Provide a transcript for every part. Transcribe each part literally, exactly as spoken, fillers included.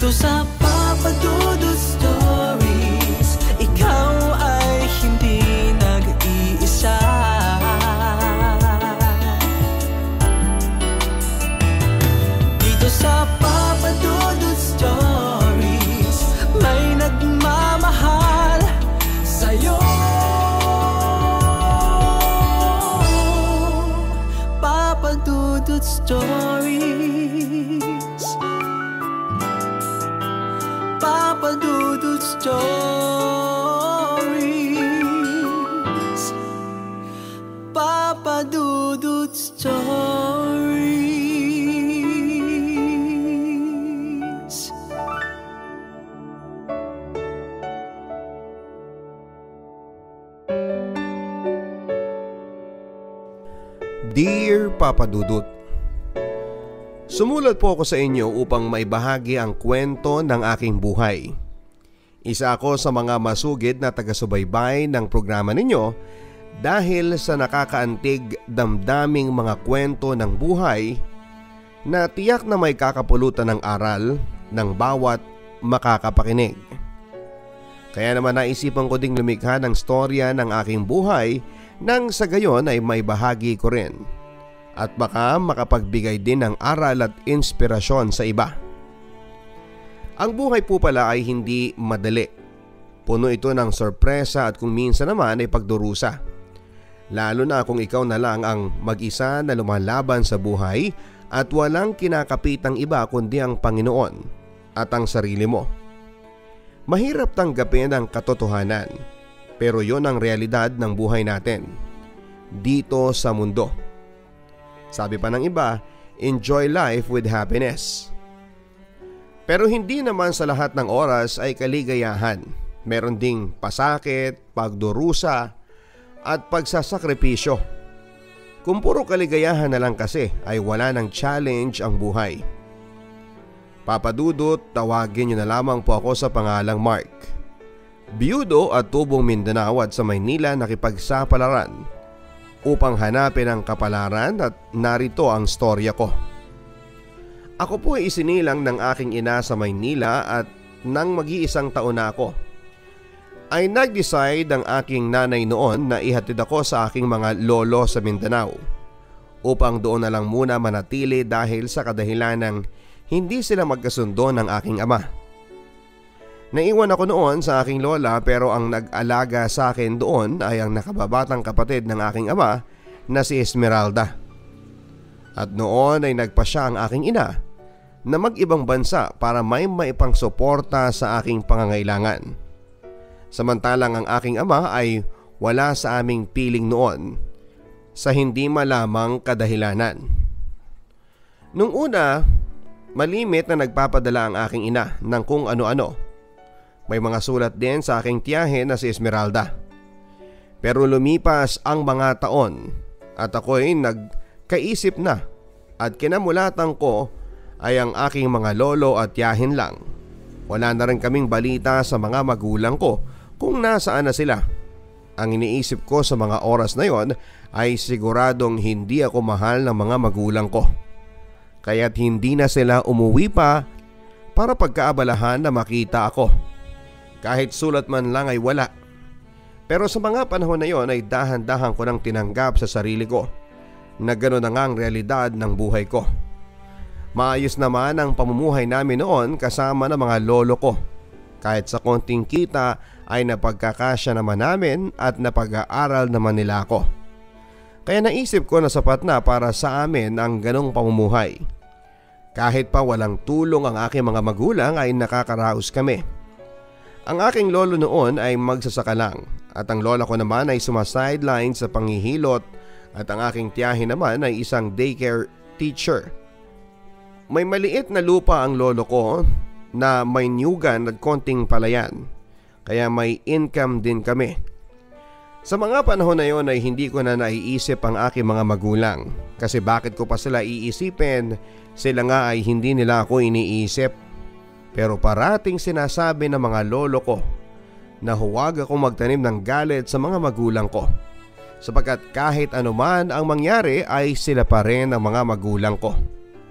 Dito sa Papa Dudut Stories, ikaw ay hindi nag-iisa. Dito sa Papa Dudut Stories, may nagmamahal sa'yo. Papa Dudut Stories, Papa Dudut Stories, Papa Dudut Stories. Dear Papa Dudut, sumulat po ako sa inyo upang maibahagi ang kwento ng aking buhay. Isa ako sa mga masugid na taga-subaybay ng programa ninyo dahil sa nakakaantig damdaming mga kwento ng buhay na tiyak na may kakapulutan ng aral ng bawat makakapakinig. Kaya naman naisipan ko ding lumikha ng storya ng aking buhay nang sa gayon ay may bahagi ko rin at baka makapagbigay din ng aral at inspirasyon sa iba. Ang buhay po pala ay hindi madali. Puno ito ng sorpresa at kung minsan naman ay pagdurusa. Lalo na kung ikaw na lang ang mag-isa na lumalaban sa buhay at walang kinakapitang iba kundi ang Panginoon at ang sarili mo. Mahirap tanggapin ang katotohanan, pero yon ang realidad ng buhay natin dito sa mundo. Sabi pa ng iba, enjoy life with happiness. Pero hindi naman sa lahat ng oras ay kaligayahan. Meron ding pasakit, pagdurusa at pagsasakripisyo. Kung puro kaligayahan na lang kasi ay wala ng challenge ang buhay. Papa Dudut, tawagin niyo na lamang po ako sa pangalang Mark. Biyudo at tubong Mindanao at sa Maynila nakipagsapalaran upang hanapin ang kapalaran at narito ang storya ko. Ako po ay isinilang ng aking ina sa Maynila at nang mag-iisang taon na ako ay nag-decide ang aking nanay noon na ihatid ako sa aking mga lolo sa Mindanao upang doon na lang muna manatili dahil sa kadahilan ng hindi sila magkasundo ng aking ama. Naiwan ako noon sa aking lola pero ang nag-alaga sa akin doon ay ang nakababatang kapatid ng aking ama na si Esmeralda. At noon ay nagpa siya ang aking ina na mag-ibang bansa para may maipang suporta sa aking pangangailangan. Samantalang ang aking ama ay wala sa aming piling noon sa hindi malamang kadahilanan. Nung una, malimit na nagpapadala ang aking ina ng kung ano-ano. May mga sulat din sa aking tiyahe na si Esmeralda. Pero lumipas ang mga taon at ako'y nagkaisip na at kinamulatan ko ay ang aking mga lolo at tiyahin lang. Wala na rin kaming balita sa mga magulang ko kung nasaan na sila. Ang iniisip ko sa mga oras na yon ay siguradong hindi ako mahal ng mga magulang ko. Kaya't hindi na sila umuwi pa para pagkaabalahan na makita ako. Kahit sulat man lang ay wala. Pero sa mga panahon na yon ay dahan-dahan ko nang tinanggap sa sarili ko na gano'n na nga ang realidad ng buhay ko. Maayos naman ang pamumuhay namin noon kasama ng mga lolo ko. Kahit sa konting kita ay napagkakasya naman namin at napag-aaral naman nila ako. Kaya naisip ko na sapat na para sa amin ang ganong pamumuhay. Kahit pa walang tulong ang aking mga magulang ay nakakaraos kami. Ang aking lolo noon ay magsasaka lang at ang lola ko naman ay sumasideline sa panghihilot at ang aking tiyahin naman ay isang daycare teacher. May maliit na lupa ang lolo ko na may niyugan at konting palayan, kaya may income din kami. Sa mga panahon na yon ay hindi ko na naiisip ang aking mga magulang kasi bakit ko pa sila iisipin, sila nga ay hindi nila ako iniisip. Pero parating sinasabi ng mga lolo ko na huwag ako magtanim ng galit sa mga magulang ko sapagkat kahit anuman ang mangyari ay sila pa rin ang mga magulang ko.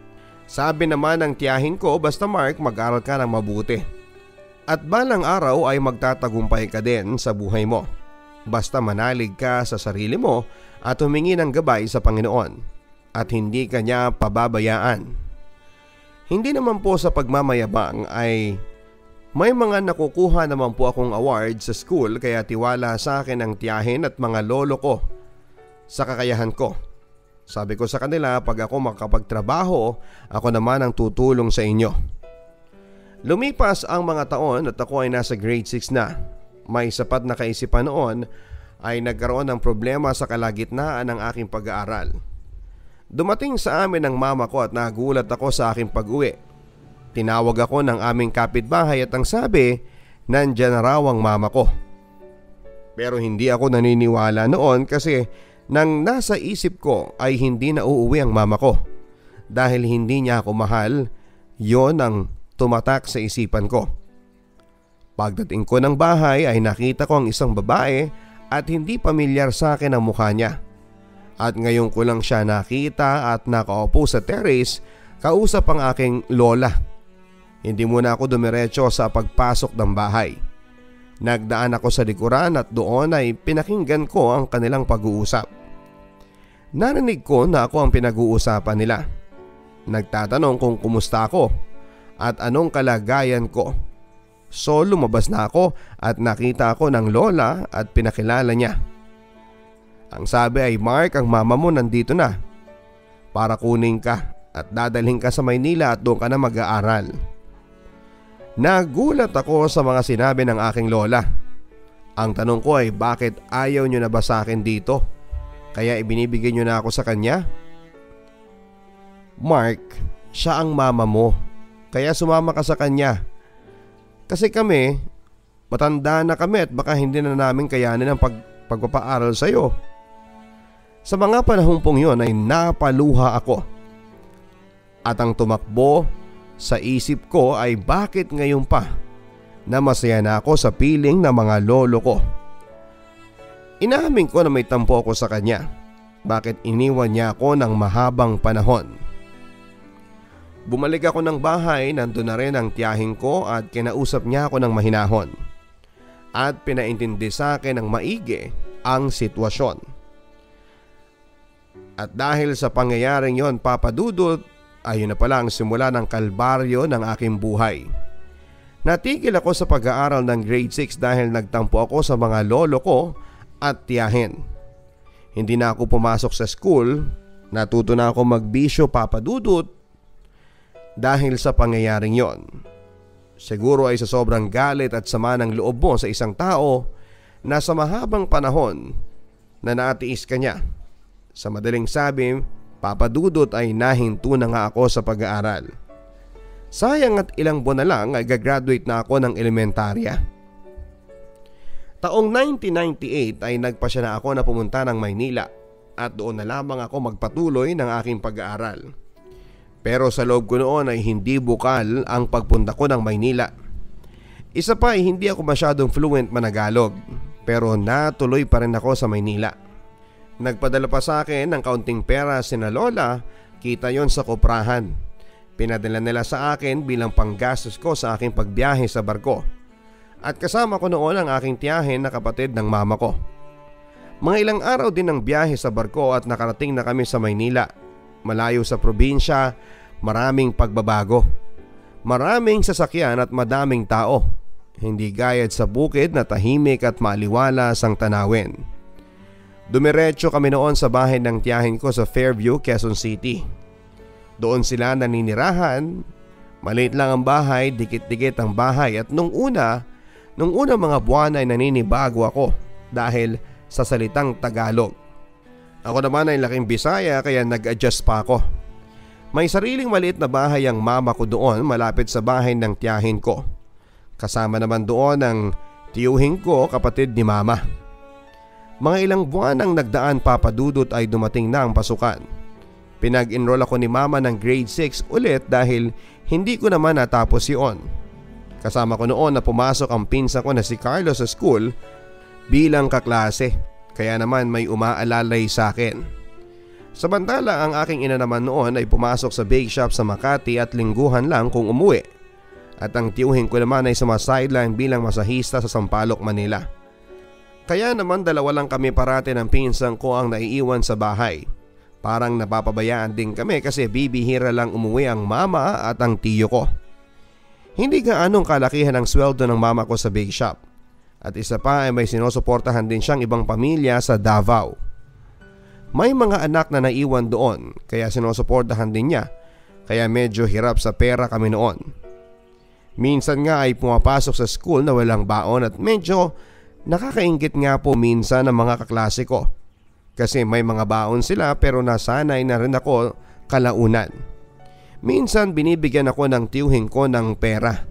Sabi naman ng tiyahin ko, basta Mark, mag-aral ka ng mabuti. At balang araw ay magtatagumpay ka din sa buhay mo. Basta manalig ka sa sarili mo at humingi ng gabay sa Panginoon at hindi ka niya pababayaan. Hindi naman po sa pagmamayabang ay may mga nakukuha naman po akong award sa school, kaya tiwala sa akin ang tiyahin at mga lolo ko sa kakayahan ko. Sabi ko sa kanila, pag ako makapagtrabaho, ako naman ang tutulong sa inyo. Lumipas ang mga taon at ako ay nasa grade six na. May sapat na kaisipan noon ay nagkaroon ng problema sa kalagitnaan ng aking pag-aaral. Dumating sa amin ang mama ko at nagulat ako sa aking pag-uwi. Tinawag ako ng aming kapitbahay at ang sabi, nandyan na raw ang mama ko. Pero hindi ako naniniwala noon kasi nang nasa isip ko ay hindi na uuwi ang mama ko. Dahil hindi niya ako mahal, yon ang tumatak sa isipan ko. Pagdating ko ng bahay ay nakita ko ang isang babae at hindi pamilyar sa akin ang mukha niya. At ngayon ko lang siya nakita at nakaupo sa terrace, kausap ang aking lola. Hindi muna ako dumiretso sa pagpasok ng bahay. Nagdaan ako sa likuran at doon ay pinakinggan ko ang kanilang pag-uusap. Narinig ko na ako ang pinag-uusapan nila. Nagtatanong kung kumusta ako at anong kalagayan ko. So lumabas na ako at nakita ako ng lola at pinakilala niya. Ang sabi ay, Mark, ang mama mo nandito na para kunin ka at dadalhin ka sa Maynila at doon ka na mag-aaral. Nagulat ako sa mga sinabi ng aking lola. Ang tanong ko ay, bakit ayaw niyo na ba sa akin dito? Kaya ibinibigay niyo na ako sa kanya? Mark, siya ang mama mo. Kaya sumama ka sa kanya. Kasi kami, matanda na kami at baka hindi na namin kayanin ang pag, pagpapaaral sa iyo. Sa mga panahong pong yun ay napaluha ako. At ang tumakbo sa isip ko ay bakit ngayon pa na masaya na ako sa piling ng mga lolo ko. Inamin ko na may tampo ako sa kanya. Bakit iniwan niya ako ng mahabang panahon? Bumalik ako ng bahay, nandun na rin ang tiyahin ko at kinausap niya ako ng mahinahon. At pinaintindi sa akin ng maigi ang sitwasyon. At dahil sa pangyayaring yon, Papa Dudut, ayun na pala ang simula ng kalbaryo ng aking buhay. Natigil ako sa pag-aaral ng grade six dahil nagtampo ako sa mga lolo ko at tiyahin. Hindi na ako pumasok sa school, natuto na ako magbisyo, Papa Dudut, dahil sa pangyayaring yon. Siguro ay sa sobrang galit at sama ng loob mo sa isang tao na sa mahabang panahon na natiis ka niya. Sa madaling sabi, Papa Dudut, ay nahinto na nga ako sa pag-aaral. Sayang at ilang buwan na lang ay gagraduate na ako ng elementarya. Taong nineteen ninety-eight ay nagpasya na ako na pumunta ng Maynila at doon na lamang ako magpatuloy ng aking pag-aaral. Pero sa loob ko noon ay hindi bukal ang pagpunta ko ng Maynila. Isa pa ay hindi ako masyadong fluent managalog, pero natuloy pa rin ako sa Maynila. Nagpadala pa sa akin ng kaunting pera sina lola, kita yon sa koprahan. Pinadala nila sa akin bilang panggastos ko sa aking pagbiyahe sa barko. At kasama ko noon ang aking tiyahin na kapatid ng mama ko. Mga ilang araw din ng biyahe sa barko at nakarating na kami sa Maynila. Malayo sa probinsya, maraming pagbabago. Maraming sasakyan at madaming tao. Hindi gayad sa bukid na tahimik at maaliwalas ang tanawin. Dumiretso kami noon sa bahay ng tiyahin ko sa Fairview, Quezon City. Doon sila naninirahan. Maliit lang ang bahay, dikit-dikit ang bahay at nung una, nung una mga buwan ay naninibago ako dahil sa salitang Tagalog. Ako naman ay laking Bisaya kaya nag-adjust pa ako. May sariling maliit na bahay ang mama ko doon malapit sa bahay ng tiyahin ko. Kasama naman doon ang tiyuhin ko, kapatid ni mama. Mga ilang buwan ang nagdaan, Papa Dudut, ay dumating na ang pasukan. Pinag-enroll ako ni mama ng grade six ulit dahil hindi ko naman natapos yun. Kasama ko noon na pumasok ang pinsan ko na si Carlos sa school bilang kaklase, kaya naman may umaalalay sa akin. Samantala ang aking ina naman noon ay pumasok sa bake shop sa Makati at lingguhan lang kung umuwi. At ang tiyuhin ko naman ay sumasideline bilang masahista sa Sampaloc, Manila. Kaya naman dalawa lang kami parati ng pinsan ko ang naiiwan sa bahay. Parang napapabayaan din kami kasi bibihira lang umuwi ang mama at ang tiyo ko. Hindi gaanong kalakihan ang sweldo ng mama ko sa bake shop. At isa pa ay may sinusuportahan din siyang ibang pamilya sa Davao. May mga anak na naiwan doon kaya sinusuportahan din niya, kaya medyo hirap sa pera kami noon. Minsan nga ay pumapasok sa school na walang baon at medyo nakakaingit nga po minsan ng mga kaklase ko. Kasi may mga baon sila pero nasanay na rin ako kalaunan. Minsan binibigyan ako ng tiyuhin ko ng pera.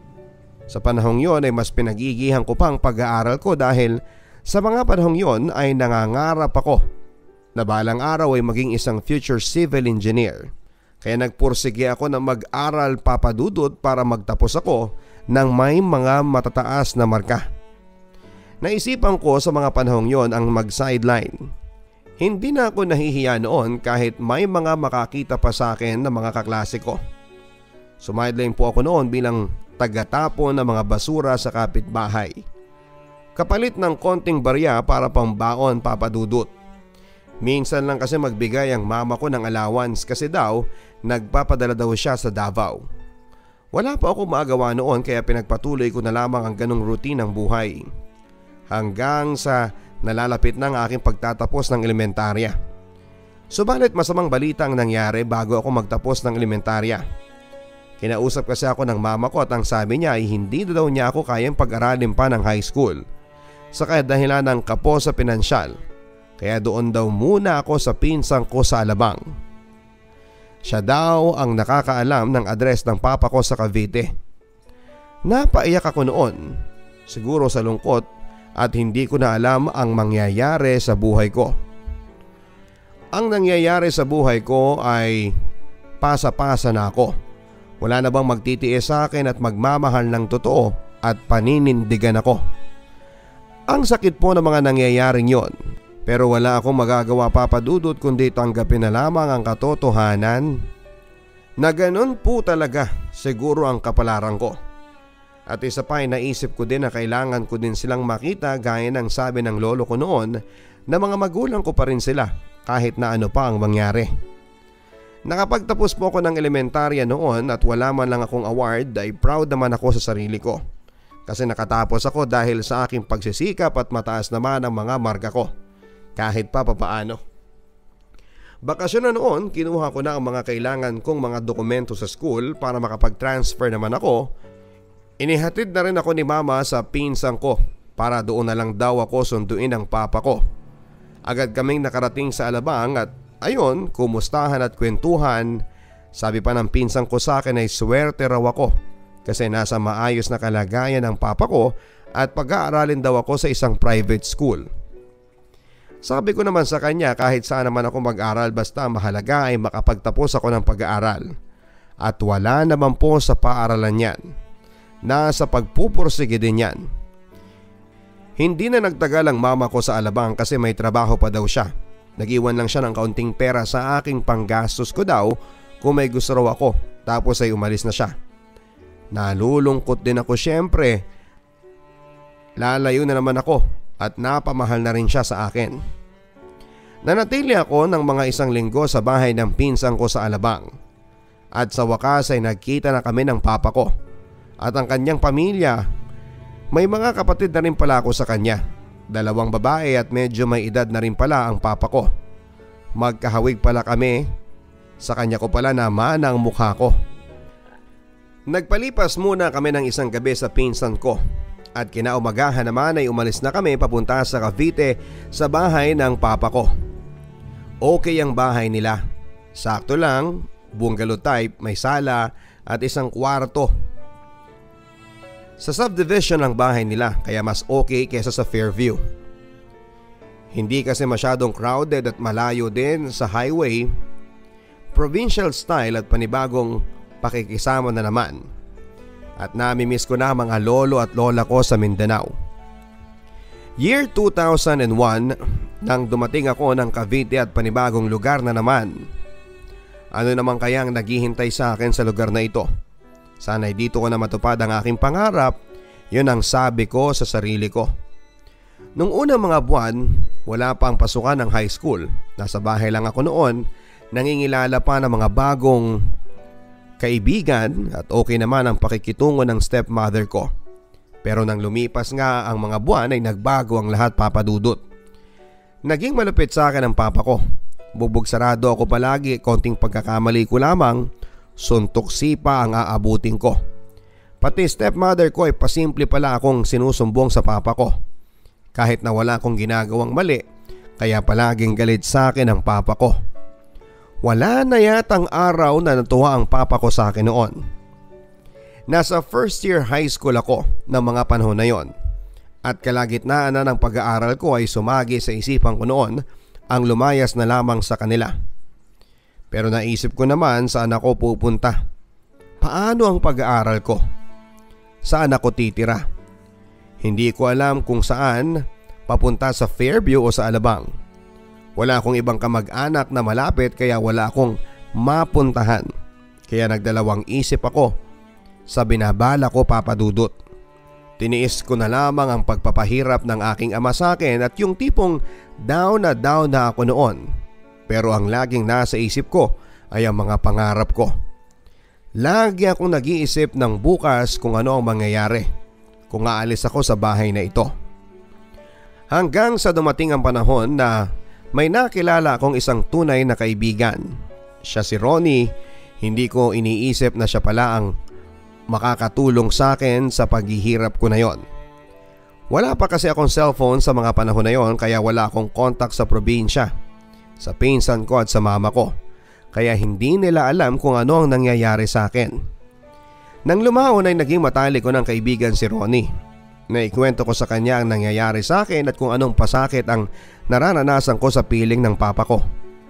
Sa panahong yon ay mas pinagigihan ko pang pag-aaral ko dahil sa mga panahong yon ay nangangarap ako na balang araw ay maging isang future civil engineer. Kaya nagpursige ako na mag-aral papadudot para magtapos ako ng may mga matataas na marka. Naisipan ko sa mga panahong yon ang mag-sideline. Hindi na ako nahihiya noon kahit may mga makakita pa sa akin na mga kaklase ko. Sumideline po ako noon bilang tagatapon ng mga basura sa kapitbahay. Kapalit ng konting barya para pambaon papadudot. Minsan lang kasi magbigay ang mama ko ng allowance kasi daw nagpapadala daw siya sa Davao. Wala pa ako magawa noon kaya pinagpatuloy ko na lamang ang ganong routine ng buhay. Hanggang sa nalalapit na ang aking pagtatapos ng elementarya. Subalit masamang balita ang nangyari bago ako magtapos ng elementarya. Kinausap kasi ako ng mama ko at ang sabi niya ay hindi daw niya ako kayang pag-aralin pa ng high school sa kadahilan ng kapo sa pinansyal. Kaya doon daw muna ako sa pinsang ko sa Alabang. Siya daw ang nakakaalam ng address ng papa ko sa Cavite. Napaiyak ako noon, siguro sa lungkot at hindi ko na alam ang mangyayari sa buhay ko. Ang nangyayari sa buhay ko ay pasa-pasa na ako. Wala na bang magtitiis sa akin at magmamahal ng totoo at paninindigan ako. Ang sakit po ng mga nangyayaring yon. Pero wala akong magagawa papadudot kundi tanggapin na lamang ang katotohanan na ganun po talaga siguro ang kapalaran ko. At isa pa ay naisip ko din na kailangan ko din silang makita gaya ng sabi ng lolo ko noon na mga magulang ko pa rin sila kahit na ano pa ang mangyari. Nakapagtapos po ako ng elementarya noon at wala man lang akong award ay proud naman ako sa sarili ko. Kasi nakatapos ako dahil sa aking pagsisikap at mataas naman ang mga marka ko. Kahit pa papaano. Bakasyon na noon, kinuha ko na ang mga kailangan kong mga dokumento sa school para makapag-transfer naman ako. Inihatid na rin ako ni mama sa pinsang ko para doon na lang daw ako sunduin ang papa ko. Agad kaming nakarating sa Alabang at ayon, kumustahan at kwentuhan. Sabi pa ng pinsang ko sa akin ay swerte raw ako kasi nasa maayos na kalagayan ng papa ko at pag-aaralin daw ako sa isang private school. Sabi ko naman sa kanya kahit saan naman ako mag-aral basta mahalaga ay makapagtapos ako ng pag-aaral. At wala naman po sa paaralan yan. Nasa pagpupursige din yan. Hindi na nagtagal ang mama ko sa Alabang kasi may trabaho pa daw siya. Nag-iwan lang siya ng kaunting pera sa aking panggastos ko daw kung may gusto raw ako tapos ay umalis na siya. Nalulungkot din ako syempre. Lalayo na naman ako. At napamahal na rin siya sa akin. Nanatili ako ng mga isang linggo sa bahay ng pinsang ko sa Alabang. At sa wakas ay nagkita na kami ng papa ko. At ang kanyang pamilya. May mga kapatid na rin pala ako sa kanya. Dalawang babae at medyo may edad na rin pala ang papa ko. Magkahawig pala kami. Sa kanya ko pala naman ang mukha ko. Nagpalipas muna kami ng isang gabi sa pinsan ko. At kinaumagahan naman ay umalis na kami papunta sa Cavite sa bahay ng papa ko. Okay ang bahay nila. Sakto lang, bungalow type, may sala at isang kwarto. Sa subdivision ang bahay nila kaya mas okay kesa sa Fairview. Hindi kasi masyadong crowded at malayo din sa highway. Provincial style at panibagong pakikisama na naman. At namimiss ko na mga lolo at lola ko sa Mindanao. Year two thousand one nang dumating ako ng Cavite at panibagong lugar na naman. Ano naman kayang naghihintay sa akin sa lugar na ito? Sana'y dito ko na matupad ang aking pangarap, yun ang sabi ko sa sarili ko. Nung unang mga buwan, wala pa ang pasukan ng high school. Nasa bahay lang ako noon, nangingilala pa ng mga bagong kaibigan at okay naman ang pakikitungo ng stepmother ko. Pero nang lumipas nga ang mga buwan ay nagbago ang lahat, Papa Dudut. Naging malupit sa akin ang papa ko. Bugbog sarado ako palagi, konting pagkakamali ko lamang, suntok sipa ang aabutin ko. Pati stepmother ko ay pasimple pala akong sinusumbong sa papa ko. Kahit na wala akong ginagawang mali, kaya palaging galit sa akin ang papa ko. Wala na yatang araw na natuwa ang papa ko sa akin noon. Nasa first year high school ako ng mga panahon na yon. At kalagitnaan na ng pag-aaral ko ay sumagi sa isipan ko noon ang lumayas na lamang sa kanila. Pero naisip ko naman saan ako pupunta. Paano ang pag-aaral ko? Saan ako titira? Hindi ko alam kung saan, papunta sa Fairview o sa Alabang. Wala akong ibang kamag-anak na malapit kaya wala akong mapuntahan. Kaya nagdalawang isip ako sa binabala ko, Papa Dudut. Tiniis ko na lamang ang pagpapahirap ng aking ama sa akin at yung tipong down na down na ako noon. Pero ang laging nasa isip ko ay ang mga pangarap ko. Lagi akong nag-iisip ng bukas kung ano ang mangyayari kung aalis ako sa bahay na ito. Hanggang sa dumating ang panahon na may nakilala akong isang tunay na kaibigan. Siya si Ronnie. Hindi ko iniisip na siya pala ang makakatulong sa akin sa paghihirap ko na yon. Wala pa kasi akong cellphone sa mga panahon na yon kaya wala akong contact sa probinsya, sa pinsan ko at sa mama ko. Kaya hindi nila alam kung ano ang nangyayari sa akin. Nang lumaon ay naging matalik ko ng kaibigan si Ronnie. Naikwento ko sa kanya ang nangyayari sa akin at kung anong pasakit ang nararanasan ko sa piling ng papa ko.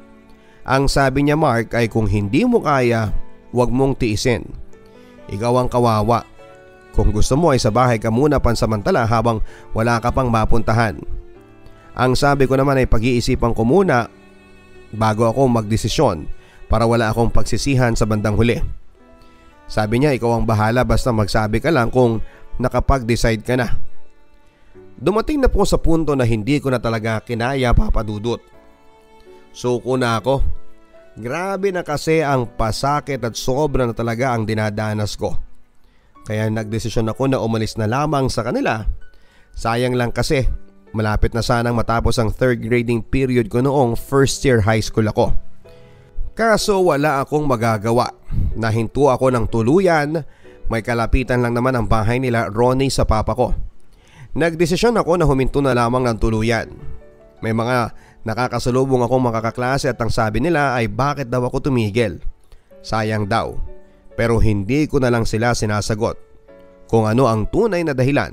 Ang sabi niya, Mark, ay kung hindi mo kaya, huwag mong tiisin. Ikaw ang kawawa. Kung gusto mo ay sa bahay ka muna pansamantala habang wala ka pang mapuntahan. Ang sabi ko naman ay pag-iisipan ko muna bago ako magdesisyon para wala akong pagsisihan sa bandang huli. Sabi niya, ikaw ang bahala basta magsabi ka lang kung nakapag-decide ka na. Dumating na po sa punto na hindi ko na talaga kinaya, Papa Dudut. Suko na ako. Grabe na kasi ang pasakit at sobra na talaga ang dinadanas ko. Kaya nagdesisyon ako na umalis na lamang sa kanila. Sayang lang kasi malapit na sanang matapos ang third grading period ko noong first year high school ako. Kaso wala akong magagawa. Nahinto ako ng tuluyan. May kalapitan lang naman ang bahay nila Ronnie sa papa ko. Nagdesisyon ako na huminto na lamang ng tuluyan. May mga nakakasalubong akong mga kaklase at ang sabi nila ay bakit daw ako tumigil. Sayang daw. Pero hindi ko na lang sila sinasagot kung ano ang tunay na dahilan.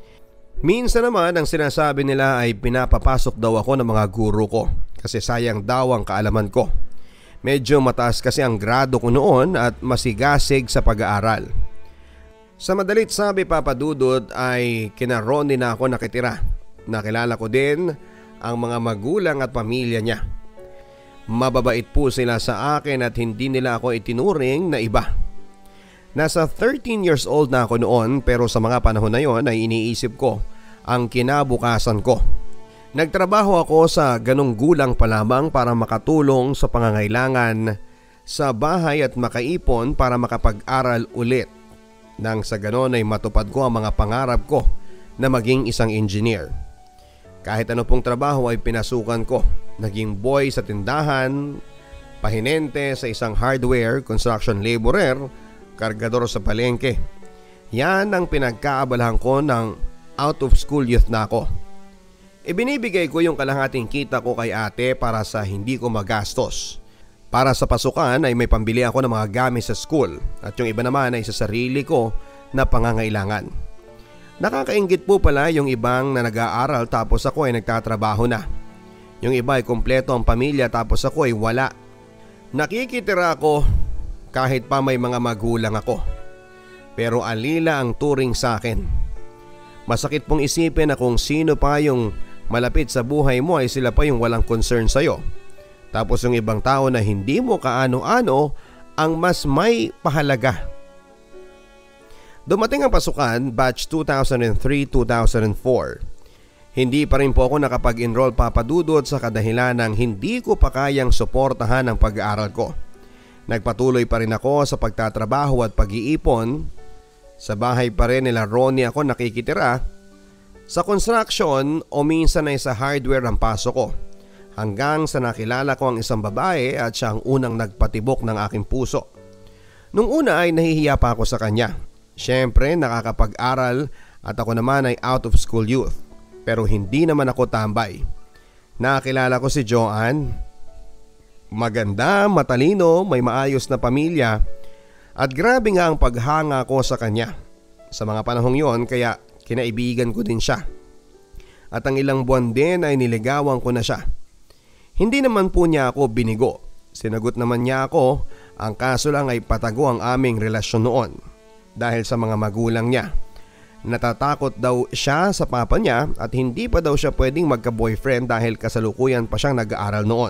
Minsan naman ang sinasabi nila ay pinapapasok daw ako ng mga guro ko kasi sayang daw ang kaalaman ko. Medyo mataas kasi ang grado ko noon at masigasig sa pag-aaral. Sa madalit sabi, Papa Dudut, ay kina Ronnie na ako nakitira. Nakilala ko din ang mga magulang at pamilya niya. Mababait po sila sa akin at hindi nila ako itinuring na iba. Nasa thirteen years old na ako noon pero sa mga panahon na yon ay iniisip ko ang kinabukasan ko. Nagtrabaho ako sa ganong gulang pa lamang para makatulong sa pangangailangan sa bahay at makaipon para makapag-aral ulit. Nang sa ganon ay matupad ko ang mga pangarap ko na maging isang engineer. Kahit ano pong trabaho ay pinasukan ko. Naging boy sa tindahan, pahinente sa isang hardware, construction laborer, kargador sa palengke. Yan ang pinagkaabalahan ko ng out of school youth na ako. Ibinibigay ko yung kalahating kita ko kay ate para sa hindi ko magastos. Para sa pasukan ay may pambili ako ng mga gamit sa school at yung iba naman ay sa sarili ko na pangangailangan. Nakakainggit po pala yung ibang na nag-aaral tapos ako ay nagtatrabaho na. Yung iba ay kumpleto ang pamilya tapos ako ay wala. Nakikitira ako kahit pa may mga magulang ako. Pero alila ang turing sa akin. Masakit pong isipin na kung sino pa yung malapit sa buhay mo ay sila pa yung walang concern sa'yo. Tapos yung ibang tao na hindi mo kaano-ano ang mas may pahalaga. Dumating ang pasukan batch two thousand three to two thousand four. Hindi pa rin po ako nakapag-enroll papadudot sa kadahilan ng hindi ko pa kayang suportahan ang pag-aaral ko. Nagpatuloy pa rin ako sa pagtatrabaho at pag-iipon. Sa bahay pa rin nila Ronnie ako nakikitira. Sa construction o minsan ay sa hardware ang pasok ko. Hanggang sa nakilala ko ang isang babae at siya ang unang nagpatibok ng aking puso. Nung una ay nahihiya pa ako sa kanya. Siyempre nakakapag-aral at ako naman ay out of school youth. Pero hindi naman ako tambay. Nakilala ko si Joanne. Maganda, matalino, may maayos na pamilya. At grabe nga ang paghanga ko sa kanya. Sa mga panahong yon kaya kinaibigan ko din siya. At ang ilang buwan din ay niligawan ko na siya. Hindi naman po niya ako binigo. Sinagot naman niya ako. Ang kaso lang ay patago ang aming relasyon noon. Dahil sa mga magulang niya. Natatakot daw siya sa papa niya at hindi pa daw siya pwedeng magka-boyfriend dahil kasalukuyan pa siyang nag-aaral noon.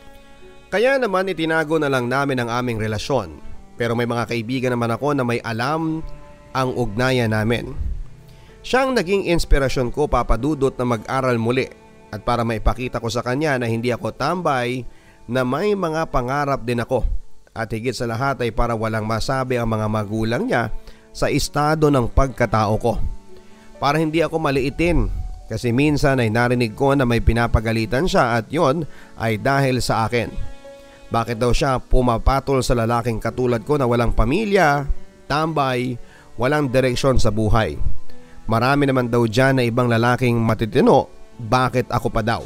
Kaya naman itinago na lang namin ang aming relasyon. Pero may mga kaibigan naman ako na may alam ang ugnayan namin. Siya ang naging inspirasyon ko papadudot na mag-aral muli at para maipakita ko sa kanya na hindi ako tambay na may mga pangarap din ako. At higit sa lahat ay para walang masabi ang mga magulang niya sa estado ng pagkatao ko. Para hindi ako maliitin kasi minsan ay narinig ko na may pinapagalitan siya at yon ay dahil sa akin. Bakit daw siya pumapatol sa lalaking katulad ko na walang pamilya, tambay, walang direksyon sa buhay. Marami naman daw dyan na ibang lalaking matitino, bakit ako pa daw?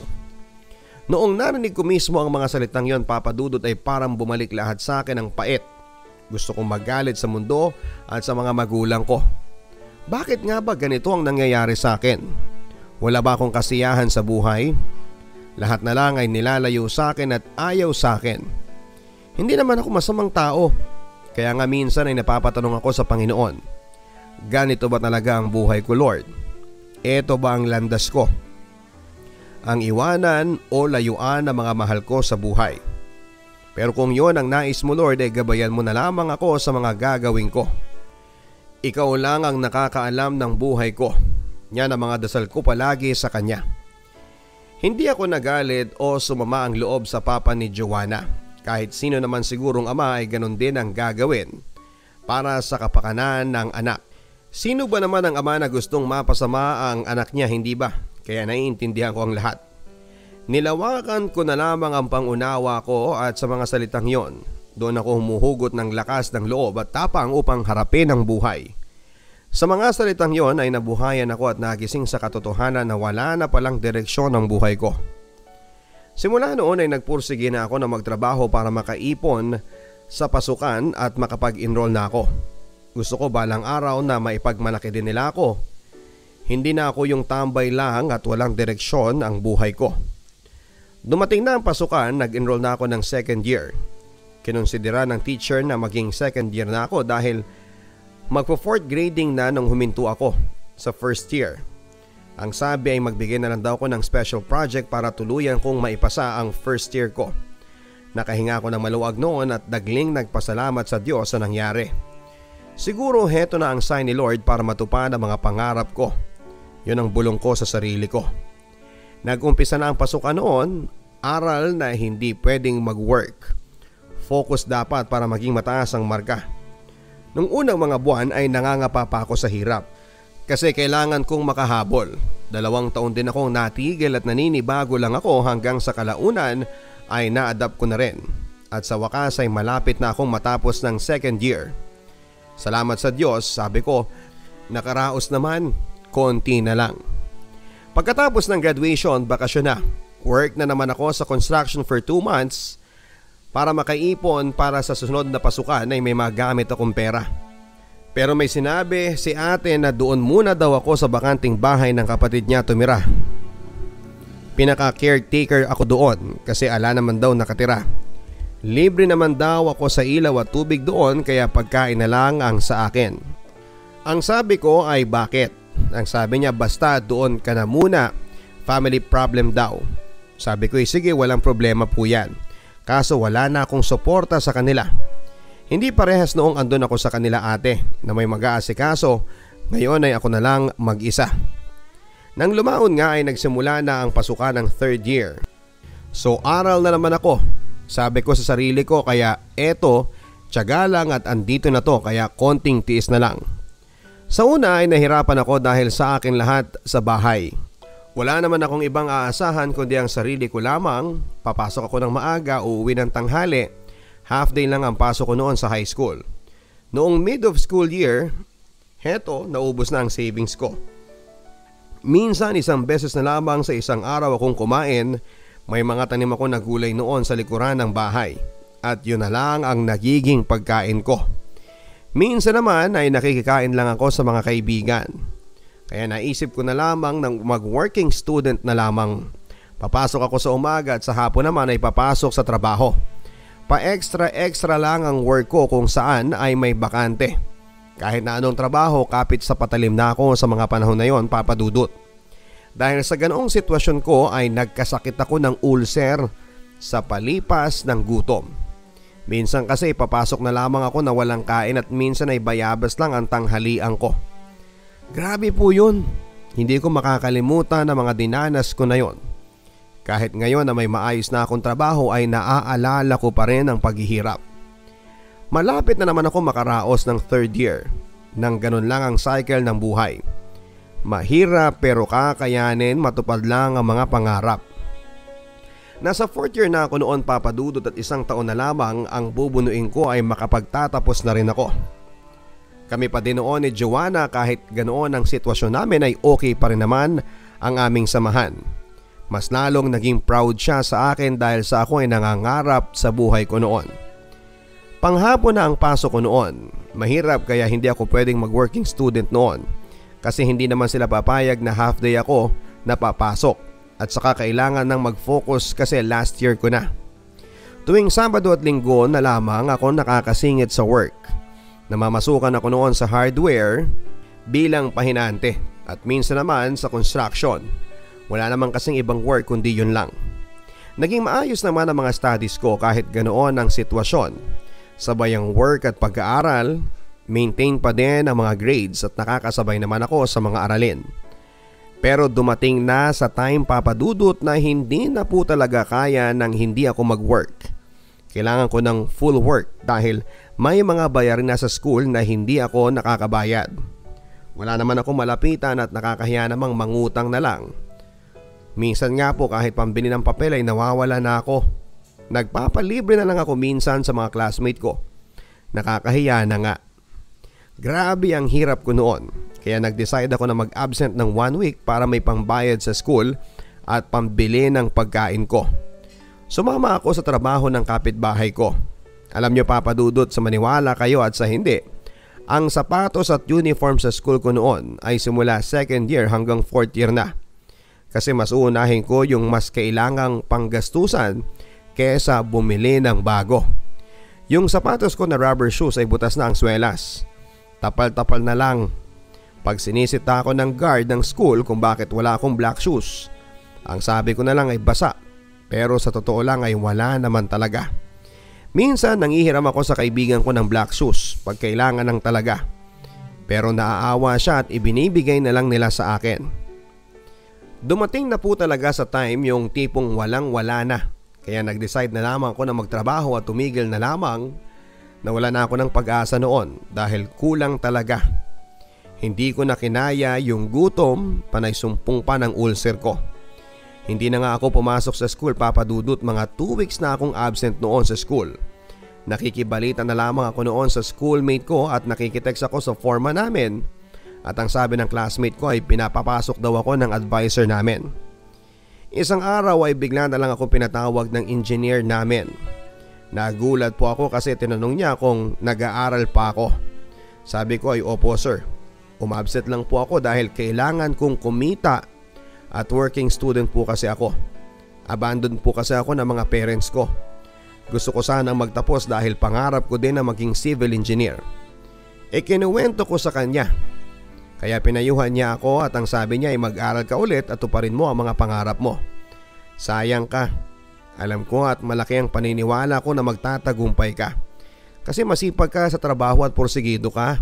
Noong narinig ko mismo ang mga salitang yon, papadudot ay parang bumalik lahat sa akin ng pait. Gusto kong magalit sa mundo at sa mga magulang ko. Bakit nga ba ganito ang nangyayari sa akin? Wala ba akong kasiyahan sa buhay? Lahat na lang ay nilalayo sa akin at ayaw sa akin. Hindi naman ako masamang tao. Kaya nga minsan ay napapatanong ako sa Panginoon. Ganito ba talaga ang buhay ko, Lord? Ito ba ang landas ko? Ang iwanan o layuan ng mga mahal ko sa buhay? Pero kung yon ang nais mo, Lord, ay gabayan mo na lamang ako sa mga gagawin ko. Ikaw lang ang nakakaalam ng buhay ko. Yan ang mga dasal ko palagi sa Kanya. Hindi ako nagalit o sumama ang loob sa papa ni Joanna. Kahit sino naman sigurong ama ay ganun din ang gagawin para sa kapakanan ng anak. Sino ba naman ang ama na gustong mapasama ang anak niya, hindi ba? Kaya naiintindihan ko ang lahat. Nilawakan ko na lamang ang pangunawa ko at sa mga salitang yon, doon ako humuhugot ng lakas ng loob at tapang upang harapin ang buhay. Sa mga salitang yon ay nabuhayan ako at nagising sa katotohanan na wala na palang direksyon ang buhay ko. Simula noon ay nagpursige na ako na magtrabaho para makaipon sa pasukan at makapag-enroll na ako. Gusto ko balang araw na maipagmalaki din nila ako. Hindi na ako yung tambay lang at walang direksyon ang buhay ko. Dumating na ang pasukan, nag-enroll na ako ng second year. Kinonsidera ng teacher na maging second year na ako dahil magpo-fourth grading na nung huminto ako sa first year. Ang sabi ay magbigay na lang daw ako ng special project para tuluyan kong maipasa ang first year ko. Nakahinga ako ng maluwag noon at dagling nagpasalamat sa Diyos sa nangyari. Siguro heto na ang sign ni Lord para matupad ang mga pangarap ko. Yun ang bulong ko sa sarili ko. Nag-umpisa na ang pasukan noon, aral na hindi pwedeng mag-work. Focus dapat para maging mataas ang marka. Nung unang mga buwan ay nangangapa pa ako sa hirap kasi kailangan kong makahabol. Dalawang taon din akong natigil at naninibago lang ako hanggang sa kalaunan ay na-adapt ko na rin. At sa wakas ay malapit na akong matapos ng second year. Salamat sa Diyos, sabi ko, nakaraos naman, konti na lang. Pagkatapos ng graduation, bakasyon na. Work na naman ako sa construction for two months para makaipon para sa susunod na pasukan ay may magamit akong pera. Pero may sinabi si ate na doon muna daw ako sa bakanting bahay ng kapatid niya tumira. Pinaka-caretaker ako doon kasi ala naman daw nakatira. Libre naman daw ako sa ilaw at tubig doon kaya pagkain na lang ang sa akin. Ang sabi ko ay bakit? Ang sabi niya, basta doon ka na muna, family problem daw. Sabi ko, eh, sige, walang problema po yan. Kaso wala na akong suporta sa kanila. Hindi parehas noong andun ako sa kanila ate na may mag-aasikaso, ngayon ay ako na lang mag-isa. Nang lumaon nga ay nagsimula na ang pasukan ng third year. So aral na naman ako, sabi ko sa sarili ko, kaya eto, tiyaga lang at andito na to, kaya konting tiis na lang. Sa una ay nahirapan ako dahil sa akin lahat sa bahay. Wala naman akong ibang aasahan kundi ang sarili ko lamang. Papasok ako ng maaga, uuwi ng tanghali. Half day lang ang pasok ko noon sa high school. Noong mid of school year, heto, naubos na ang savings ko. Minsan isang beses na lamang sa isang araw akong kumain. May mga tanim ako na gulay noon sa likuran ng bahay. At yun na lang ang nagiging pagkain ko. Minsan naman ay nakikikain lang ako sa mga kaibigan. Kaya naisip ko na lamang ng mag-working student na lamang. Papasok ako sa umaga at sa hapon naman ay papasok sa trabaho. Pa-extra-extra lang ang work ko kung saan ay may bakante. Kahit na anong trabaho, kapit sa patalim na ako sa mga panahon na yon, Papa Dudut. Dahil sa ganoong sitwasyon ko ay nagkasakit ako ng ulcer sa palipas ng gutom. Minsan kasi papasok na lamang ako na walang kain at minsan ay bayabas lang ang tanghalian ko. Grabe po yun. Hindi ko makakalimutan ang mga dinanas ko na yon. Kahit ngayon na may maayos na akong trabaho ay naaalala ko pa rin ang paghihirap. Malapit na naman ako makaraos ng third year. Nang ganun lang ang cycle ng buhay. Mahirap pero kakayanin, matupad lang ang mga pangarap. Nasa fourth year na ako noon, Papa Dudut, at isang taon na lamang ang bubunuin ko ay makapagtatapos na rin ako. Kami pa din noon ni Joanna, kahit ganoon ang sitwasyon namin ay okay pa rin naman ang aming samahan. Mas lalong naging proud siya sa akin dahil sa ako ay nangangarap sa buhay ko noon. Panghapon na ang pasok ko noon. Mahirap kaya hindi ako pwedeng mag-working student noon kasi hindi naman sila papayag na half day ako na papasok. At saka kailangan nang mag-focus kasi last year ko na. Tuwing Sabado at Linggo na lamang ako nakakasingit sa work. Namamasukan ako noon sa hardware bilang pahinante at minsan naman sa construction. Wala naman kasing ibang work kundi yun lang. Naging maayos naman ang mga studies ko kahit ganoon ang sitwasyon. Sabay ang work at pag-aaral, maintain pa din ang mga grades at nakakasabay naman ako sa mga aralin. Pero dumating na sa time, Papa Dudut, na hindi na po talaga kaya nang hindi ako mag-work. Kailangan ko ng full work dahil may mga bayarin na sa school na hindi ako nakakabayad. Wala naman ako malapitan at nakakahiya namang mangutang na lang. Minsan nga po kahit pambili ng papel ay nawawala na ako. Nagpapalibre na lang ako minsan sa mga classmate ko. Nakakahiya na nga. Grabe ang hirap ko noon. Kaya nag-decide ako na mag-absent ng one week para may pangbayad sa school at pambili ng pagkain ko. Sumama ako sa trabaho ng kapitbahay ko. Alam nyo, Papa Dudut, sa maniwala kayo at sa hindi, ang sapatos at uniform sa school ko noon ay simula second year hanggang fourth year na. Kasi mas uunahin ko yung mas kailangang panggastusan kesa bumili ng bago. Yung sapatos ko na rubber shoes ay butas na ang swelas. Tapal-tapal na lang. Pag sinisita ako ng guard ng school kung bakit wala akong black shoes, ang sabi ko na lang ay basa, pero sa totoo lang ay wala naman talaga. Minsan nangihiram ako sa kaibigan ko ng black shoes pag kailangan ng talaga, pero naaawa siya at ibinibigay na lang nila sa akin. Dumating na po talaga sa time yung tipong walang wala na, kaya nag-decide na lamang ako na magtrabaho at tumigil na lamang. Nawala na ako ng pag-asa noon dahil kulang talaga. Hindi ko na kinaya yung gutom, panay sumpong pa ng ulcer ko. Hindi na nga ako pumasok sa school, Papa Dudut, mga two weeks na akong absent noon sa school. Nakikibalita na lamang ako noon sa schoolmate ko at nakikitext ako sa forma namin. At ang sabi ng classmate ko ay pinapapasok daw ako ng advisor namin. Isang araw ay bigla na lang ako pinatawag ng engineer namin. Nagulat po ako kasi tinanong niya kung nag-aaral pa ako. Sabi ko ay opo sir. Umabsent lang po ako dahil kailangan kong kumita at working student po kasi ako. Abandon po kasi ako ng mga parents ko. Gusto ko sanang magtapos dahil pangarap ko din na maging civil engineer. E kinuwento ko sa kanya. Kaya pinayuhan niya ako at ang sabi niya ay mag-aral ka ulit at tuparin mo ang mga pangarap mo. Sayang ka. Alam ko at malaki ang paniniwala ko na magtatagumpay ka. Kasi masipag ka sa trabaho at porsigido ka.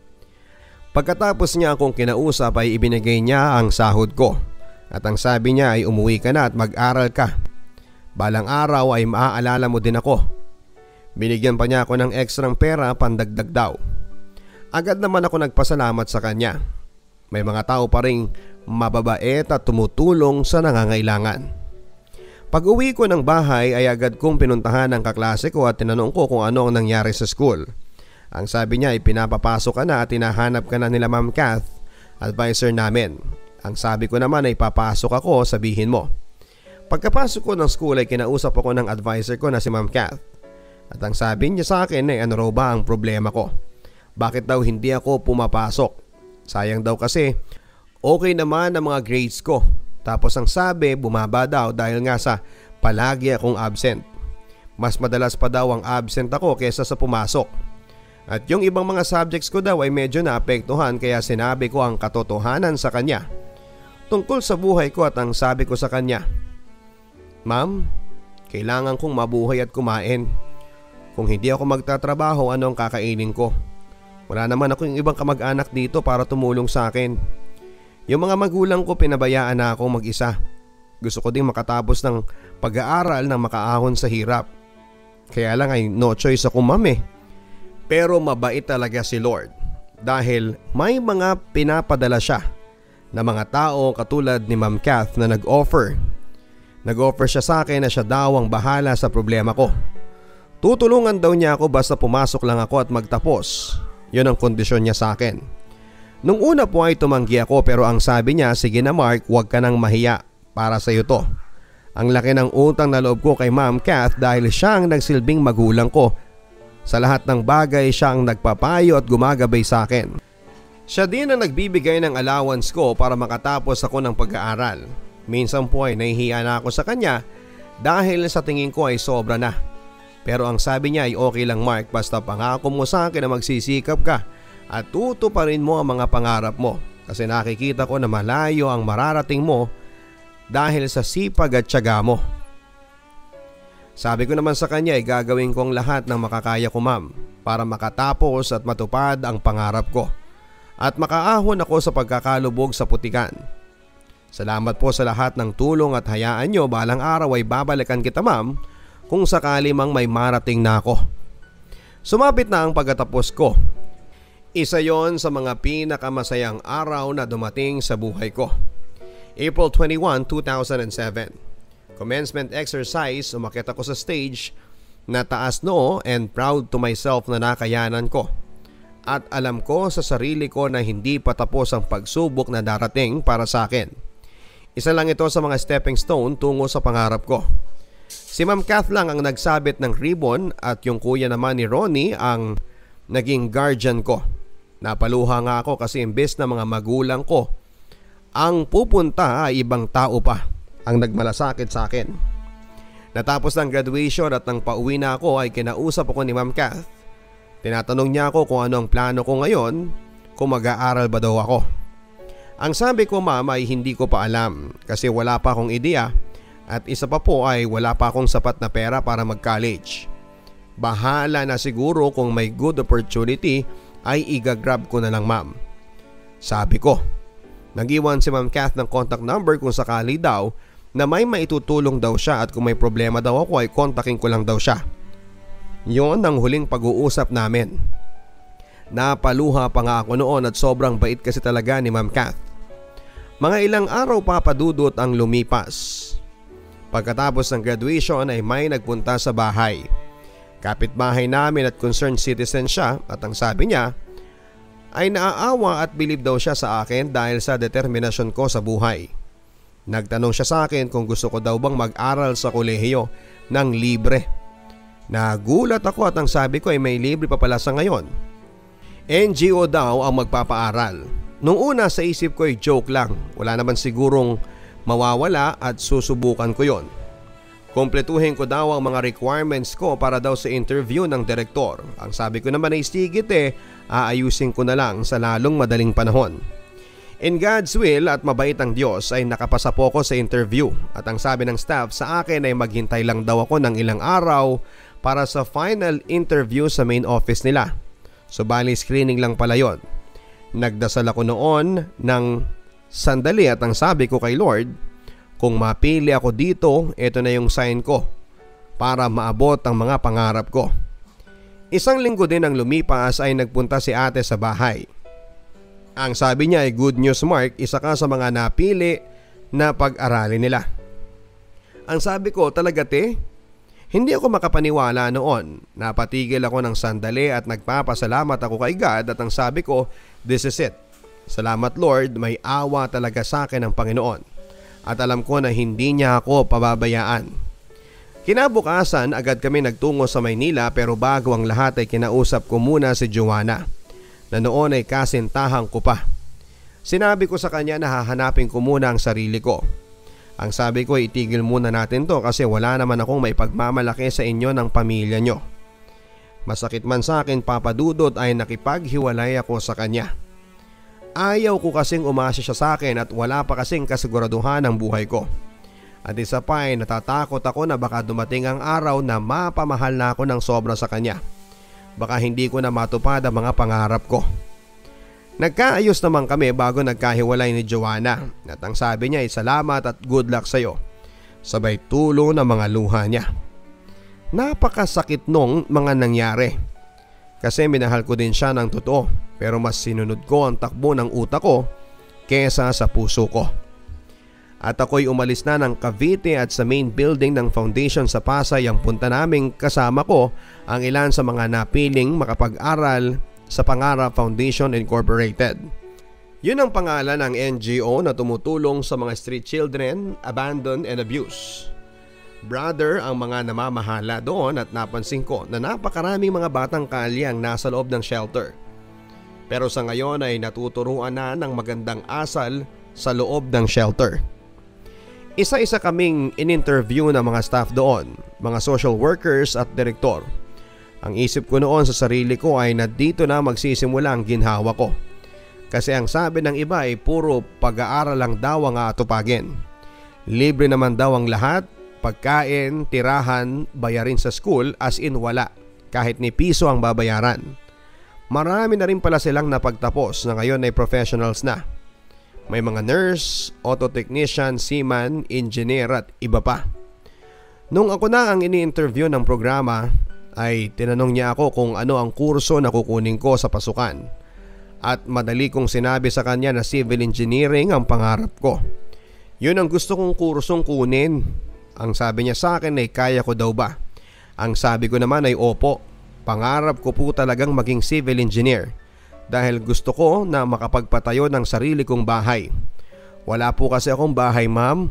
Pagkatapos niya akong kinausap ay ibinigay niya ang sahod ko. At ang sabi niya ay umuwi ka na at mag-aral ka. Balang araw ay maaalala mo din ako. Binigyan pa niya ako ng ekstrang pera pandagdag daw. Agad naman ako nagpasalamat sa kanya. May mga tao pa ring mababait at tumutulong sa nangangailangan. Pag uwi ko ng bahay ay agad kong pinuntahan ang kaklase ko at tinanong ko kung ano ang nangyari sa school. Ang sabi niya ay pinapapasok ka na at hinahanap ka na nila Ma'am Kath, advisor namin. Ang sabi ko naman ay papasok ako, sabihin mo. Pagkapasok ko ng school ay kinausap ako ng advisor ko na si Ma'am Kath. At ang sabi niya sa akin ay ano raw ba ang problema ko. Bakit daw hindi ako pumapasok? Sayang daw kasi okay naman ang mga grades ko. Tapos ang sabi bumaba daw dahil nga sa palagi akong absent. Mas madalas pa daw ang absent ako kaysa sa pumasok. At yung ibang mga subjects ko daw ay medyo naapektuhan kaya sinabi ko ang katotohanan sa kanya tungkol sa buhay ko at ang sabi ko sa kanya, Ma'am, kailangan kong mabuhay at kumain. Kung hindi ako magtatrabaho, ano ang kakainin ko? Wala naman ako yung ibang kamag-anak dito para tumulong sa akin. Yung mga magulang ko pinabayaan na ako mag-isa. Gusto ko ding makatapos ng pag-aaral na makaahon sa hirap. Kaya lang ay no choice ako ma'am eh. Pero mabait talaga si Lord. Dahil may mga pinapadala siya na mga tao katulad ni Ma'am Kath na nag-offer. Nag-offer siya sa akin na siya daw ang bahala sa problema ko. Tutulungan daw niya ako basta pumasok lang ako at magtapos. Yun ang kondisyon niya sa akin. Nung una po ay tumanggi ako pero ang sabi niya, sige na Mark, huwag ka nang mahiya. Para sa iyo to. Ang laki ng utang na loob ko kay Ma'am Kath dahil siya ang nagsilbing magulang ko. Sa lahat ng bagay siya ang nagpapayo at gumagabay sa akin. Siya din ang nagbibigay ng allowance ko para makatapos ako ng pag-aaral. Minsan po ay nahihiya na ako sa kanya dahil sa tingin ko ay sobra na. Pero ang sabi niya ay okay lang Mark basta pangako mo sa akin na magsisikap ka at tutuparin mo ang mga pangarap mo. Kasi nakikita ko na malayo ang mararating mo dahil sa sipag at tiyaga mo. Sabi ko naman sa kanya ay gagawin ko ang lahat ng makakaya ko ma'am para makatapos at matupad ang pangarap ko. At makaahon ako sa pagkakalubog sa putikan. Salamat po sa lahat ng tulong at hayaan nyo balang araw ay babalikan kita ma'am kung sakali mang may marating na ako. Sumapit na ang pagkatapos ko. Isa yon sa mga pinakamasayang araw na dumating sa buhay ko. April twenty-first, two thousand seven. Commencement exercise, umakyat ako sa stage na taas noo and proud to myself na nakayanan ko. At alam ko sa sarili ko na hindi pa tapos ang pagsubok na darating para sa akin. Isa lang ito sa mga stepping stone tungo sa pangarap ko. Si Ma'am Kath lang ang nagsabit ng ribbon at yung kuya naman ni Ronnie ang naging guardian ko. Napaluha nga ako kasi imbes na mga magulang ko ang pupunta ay ibang tao pa ang nagmalasakit sa akin. Natapos ng graduation at nang pauwi na ako ay kinausap ako ni Ma'am Kath. Tinatanong niya ako kung ano ang plano ko ngayon, kung mag-aaral ba daw ako. Ang sabi ko ma'am ay hindi ko pa alam kasi wala pa akong ideya at isa pa po ay wala pa akong sapat na pera para mag-college. Bahala na siguro kung may good opportunity ay igagrab ko na lang ma'am. Sabi ko. Nag-iwan si Ma'am Kath ng contact number kung sakali daw na may maitutulong daw siya at kung may problema daw ako ay kontakin ko lang daw siya. Yon ang huling pag-uusap namin. Napaluha pa nga ako noon at sobrang bait kasi talaga ni Ma'am Kath. Mga ilang araw pa padudot ang lumipas. Pagkatapos ng graduation ay may nagpunta sa bahay. Kapitbahay namin at concerned citizen siya at ang sabi niya ay naaawa at bilib daw siya sa akin dahil sa determinasyon ko sa buhay. Nagtanong siya sa akin kung gusto ko daw bang mag-aral sa kolehiyo ng libre. Nagulat ako at ang sabi ko ay may libre pa pala sa ngayon. N G O daw ang magpapaaral. Nung una sa isip ko ay joke lang, wala naman sigurong mawawala at susubukan ko yon. Kompletuhin ko daw ang mga requirements ko para daw sa interview ng direktor. Ang sabi ko naman ay sigit eh, aayusin ko na lang sa lalong madaling panahon. In God's will at mabait ang Diyos ay nakapasa po ako sa interview at ang sabi ng staff sa akin ay maghintay lang daw ako ng ilang araw para sa final interview sa main office nila. So bali screening lang pala yon. Nagdasal ako noon ng sandali at ang sabi ko kay Lord, kung mapili ako dito, ito na yung sign ko para maabot ang mga pangarap ko. Isang linggo din ang lumipas ay nagpunta si ate sa bahay. Ang sabi niya ay good news Mark, isa ka sa mga napili na pag-aralin nila. Ang sabi ko talaga te, hindi ako makapaniwala noon. Napatigil ako ng sandali at nagpapasalamat ako kay God at ang sabi ko, this is it. Salamat Lord, may awa talaga sa akin ng Panginoon. At alam ko na hindi niya ako pababayaan. Kinabukasan agad kami nagtungo sa Maynila pero bago ang lahat ay kinausap ko muna si Joanna na noon ay kasintahan ko pa. Sinabi ko sa kanya na hahanapin ko muna ang sarili ko. Ang sabi ko itigil muna natin to kasi wala naman akong may pagmamalaki sa inyo ng pamilya nyo. Masakit man sa akin Papa Dudut ay nakipaghiwalay ako sa kanya. Ayaw ko kasing umasa siya sa akin at wala pa kasing kasiguraduhan ang buhay ko. At isa pa ay natatakot ako na baka dumating ang araw na mapamahal na ako ng sobra sa kanya. Baka hindi ko na matupad ang mga pangarap ko. Nagkaayos naman kami bago nagkahiwalay ni Joanna at ang sabi niya ay salamat at good luck sa'yo. Sabay tulo ng mga luha niya. Napakasakit nung mga nangyari. Kasi minahal ko din siya ng totoo pero mas sinunod ko ang takbo ng utak ko kesa sa puso ko. At ako'y umalis na ng Cavite at sa main building ng foundation sa Pasay ang punta naming kasama ko ang ilan sa mga napiling makapag-aral sa Pangarap Foundation Incorporated. Yun ang pangalan ng N G O na tumutulong sa mga street children, abandoned and abused. Brother ang mga namamahala doon at napansin ko na napakaraming mga batang kalye ang nasa loob ng shelter. Pero sa ngayon ay natuturuan na ng magandang asal sa loob ng shelter. Isa-isa kaming in-interview ng mga staff doon, mga social workers at direktor. Ang isip ko noon sa sarili ko ay na dito na magsisimula ang ginhawa ko. Kasi ang sabi ng iba ay puro pag-aaral lang daw ang aatupagin. Libre naman daw ang lahat, pagkain, tirahan, bayarin sa school as in wala, kahit ni piso ang babayaran. Marami na rin pala silang napagtapos na ngayon ay professionals na. May mga nurse, auto technician, seaman, engineer at iba pa. Nung ako na ang ini-interview ng programa ay tinanong niya ako kung ano ang kurso na kukunin ko sa pasukan. At madali kong sinabi sa kanya na civil engineering ang pangarap ko. Yun ang gusto kong kursong kunin. Ang sabi niya sa akin ay kaya ko daw ba? Ang sabi ko naman ay opo. Pangarap ko po talagang maging civil engineer. Dahil gusto ko na makapagpatayo ng sarili kong bahay. Wala po kasi akong bahay ma'am.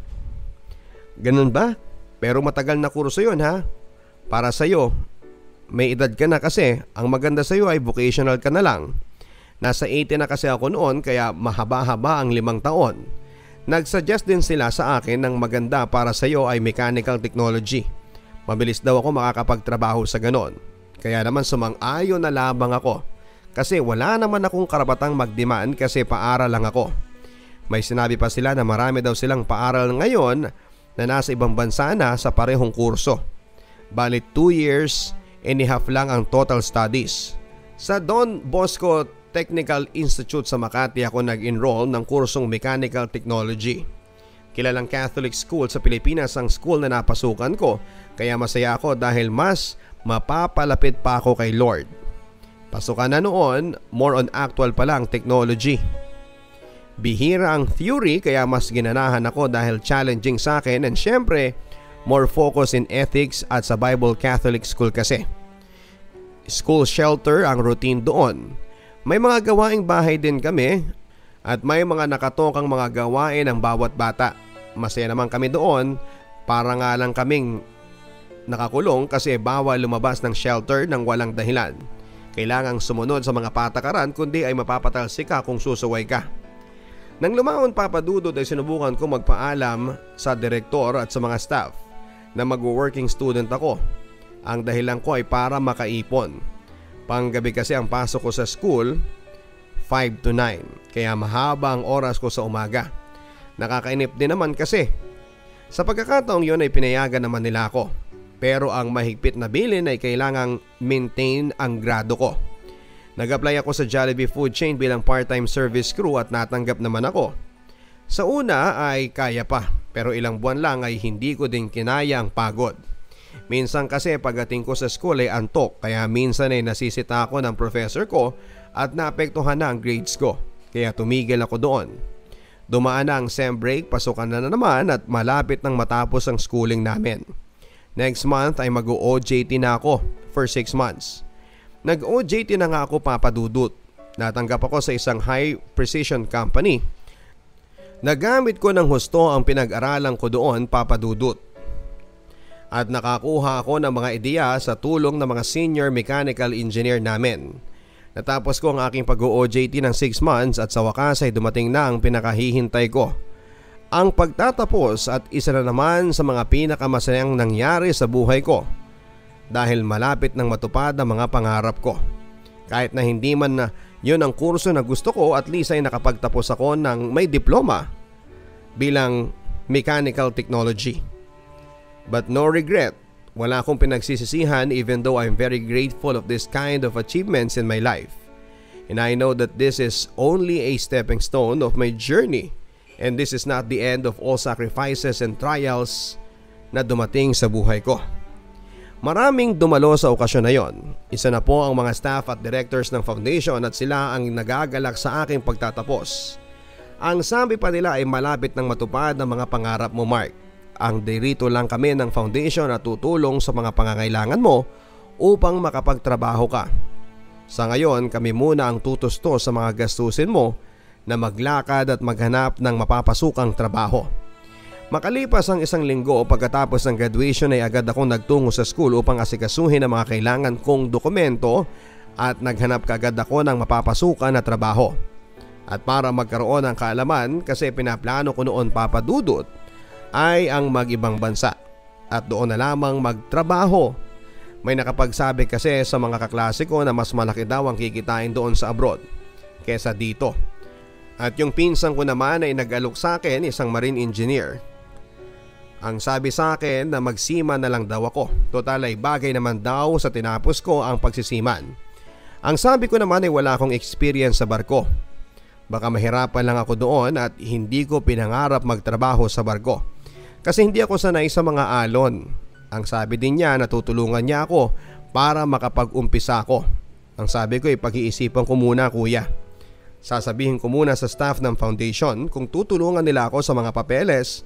Ganun ba? Pero matagal na kurso yun ha. Para sa'yo, may edad ka na kasi. Ang maganda sa'yo ay vocational ka na lang. Nasa eighty na kasi ako noon kaya mahaba-haba ang limang taon. Nagsuggest din sila sa akin ng maganda para sa'yo ay mechanical technology. Mabilis daw ako makakapagtrabaho sa ganon. Kaya naman sumang-ayon na lamang ako. Kasi wala naman akong karapatang mag-demand kasi paaral lang ako. May sinabi pa sila na marami daw silang paaral ngayon na nasa ibang bansa na sa parehong kurso. Balit two years and a half lang ang total studies. Sa Don Bosco Technical Institute sa Makati ako nag-enroll ng kursong Mechanical Technology. Kilalang Catholic school sa Pilipinas ang school na napasukan ko kaya masaya ako dahil mas mapapalapit pa ako kay Lord. Pasukan na noon, more on actual pa lang technology. Bihira ang theory kaya mas ginanahan ako dahil challenging sa akin and syempre more focus in ethics at sa Bible Catholic School kasi. School shelter ang routine doon. May mga gawaing bahay din kami at may mga nakatokang mga gawain ng bawat bata. Masaya naman kami doon para nga lang kaming nakakulong kasi bawal lumabas ng shelter ng walang dahilan. Kailangang sumunod sa mga patakaran kundi ay mapapatalsik ka kung susuway ka. Nang lumaon Papa Dudut ay sinubukan ko magpaalam sa direktor at sa mga staff na mag-working student ako. Ang dahilan ko ay para makaipon. Panggabi kasi ang pasok ko sa school, five to nine. Kaya mahaba ang oras ko sa umaga. Nakakainip din naman kasi. Sa pagkakataong yun ay pinayagan naman nila ako. Pero ang mahigpit na bilin ay kailangang maintain ang grado ko. Nag-apply ako sa Jollibee Food Chain bilang part-time service crew at natanggap naman ako. Sa una ay kaya pa, pero ilang buwan lang ay hindi ko din kinaya ang pagod. Minsan kasi pagdating ko sa school ay antok, kaya minsan ay nasisita ako ng professor ko at naapektuhan na ang grades ko. Kaya tumigil ako doon. Dumaan na ang sem break, pasukan na, na naman at malapit nang matapos ang schooling namin. Next month ay mag-o J T na ako for six months. Nag-O J T na nga ako, Papa Dudut. Natanggap ako sa isang high precision company. Nagamit ko ng husto ang pinag-aralan ko doon, Papa Dudut. At nakakuha ako ng mga ideya sa tulong ng mga senior mechanical engineer namin. Natapos ko ang aking pag-O J T ng six months at sa wakas ay dumating na ang pinakahihintay ko. Ang pagtatapos at isa na naman sa mga pinakamasayang nangyari sa buhay ko. Dahil malapit nang matupad ang mga pangarap ko. Kahit na hindi man na yun ang kurso na gusto ko, at least ay nakapagtapos ako ng may diploma bilang mechanical technology. But no regret, wala akong pinagsisisihan even though I'm very grateful of this kind of achievements in my life. And I know that this is only a stepping stone of my journey, and this is not the end of all sacrifices and trials na dumating sa buhay ko. Maraming dumalo sa okasyon na yon. Isa na po ang mga staff at directors ng foundation at sila ang nagagalak sa aking pagtatapos. Ang sabi pa nila ay malapit nang matupad ang mga pangarap mo, Mark. Ang dirito lang kami ng foundation at tutulong sa mga pangangailangan mo upang makapagtrabaho ka. Sa ngayon, kami muna ang tutusto sa mga gastusin mo na maglakad at maghanap ng mapapasukang trabaho. Makalipas ang isang linggo pagkatapos ng graduation ay agad akong nagtungo sa school upang asikasuhin ang mga kailangan kong dokumento at naghanap kaagad ako ng mapapasukan na trabaho. At para magkaroon ng kaalaman, kasi pinaplano ko noon, Papa Dudut, ay ang mag-ibang bansa at doon na lamang magtrabaho. May nakapagsabi kasi sa mga kaklase ko na mas malaki daw ang kikitain doon sa abroad kesa dito. At yung pinsan ko naman ay nag-alok sa akin, isang marine engineer. Ang sabi sa akin na magsima na lang daw ako. Total ay bagay naman daw sa tinapos ko ang pagsisiman. Ang sabi ko naman ay wala akong experience sa barko. Baka mahirapan lang ako doon at hindi ko pinangarap magtrabaho sa barko. Kasi hindi ako sanay sa mga alon. Ang sabi din niya na tutulungan niya ako para makapag-umpisa ako. Ang sabi ko ay pag-iisipan ko muna, kuya. Sasabihin ko muna sa staff ng foundation kung tutulungan nila ako sa mga papeles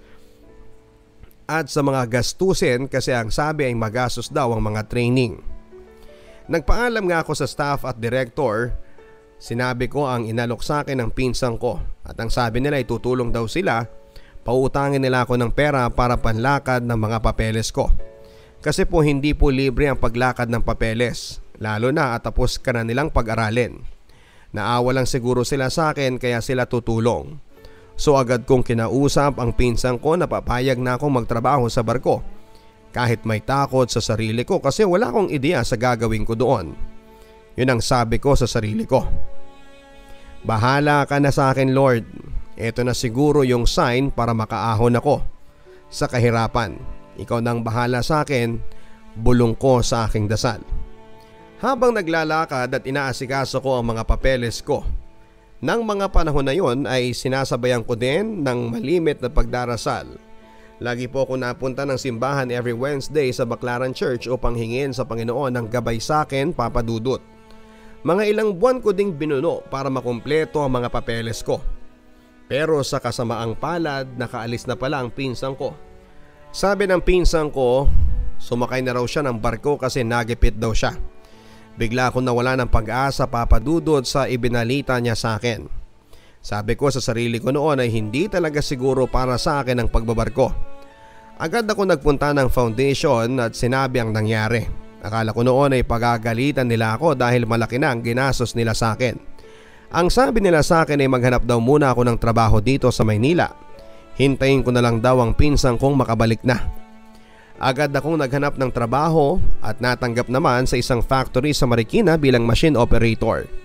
at sa mga gastusin kasi ang sabi ay magastos daw ang mga training. Nagpaalam nga ako sa staff at director. Sinabi ko ang inalok sa akin ng pinsan ko at ang sabi nila ay tutulong daw sila. Pauutangin nila ako ng pera para panlakad ng mga papeles ko. Kasi po hindi po libre ang paglakad ng papeles, lalo na at tapos ka na nilang pag-aralin. Naawa lang siguro sila sa akin kaya sila tutulong. So agad kong kinausap ang pinsan ko na papayag na akong magtrabaho sa barko. Kahit may takot sa sarili ko kasi wala akong ideya sa gagawin ko doon. Yun ang sabi ko sa sarili ko. Bahala ka na sa akin, Lord. Ito na siguro yung sign para makaahon ako sa kahirapan. Ikaw nang bahala sa akin, bulong ko sa aking dasal. Habang naglalakad at inaasikaso ko ang mga papeles ko, nang mga panahon na yon ay sinasabayan ko din ng malimit na pagdarasal. Lagi po ako napunta ng simbahan every Wednesday sa Baclaran Church upang hingin sa Panginoon ng gabay sa akin, Papa Dudut. Mga ilang buwan ko ding binuno para makumpleto ang mga papeles ko. Pero sa kasamaang palad, nakaalis na pala ang pinsan ko. Sabi ng pinsan ko, sumakay na raw siya ng barko kasi nagipit daw siya. Bigla akong nawala ng pag-asa, Papa Dudut, sa ibinalita niya sa akin. Sabi ko sa sarili ko noon ay hindi talaga siguro para sa akin ang pagbabarko. Agad ako nagpunta ng foundation at sinabi ang nangyari. Akala ko noon ay pagagalitan nila ako dahil malaki na ang ginastos nila sa akin. Ang sabi nila sa akin ay maghanap daw muna ako ng trabaho dito sa Maynila. Hintayin ko na lang daw ang pinsan kong makabalik na. Agad akong naghanap ng trabaho at natanggap naman sa isang factory sa Marikina bilang machine operator.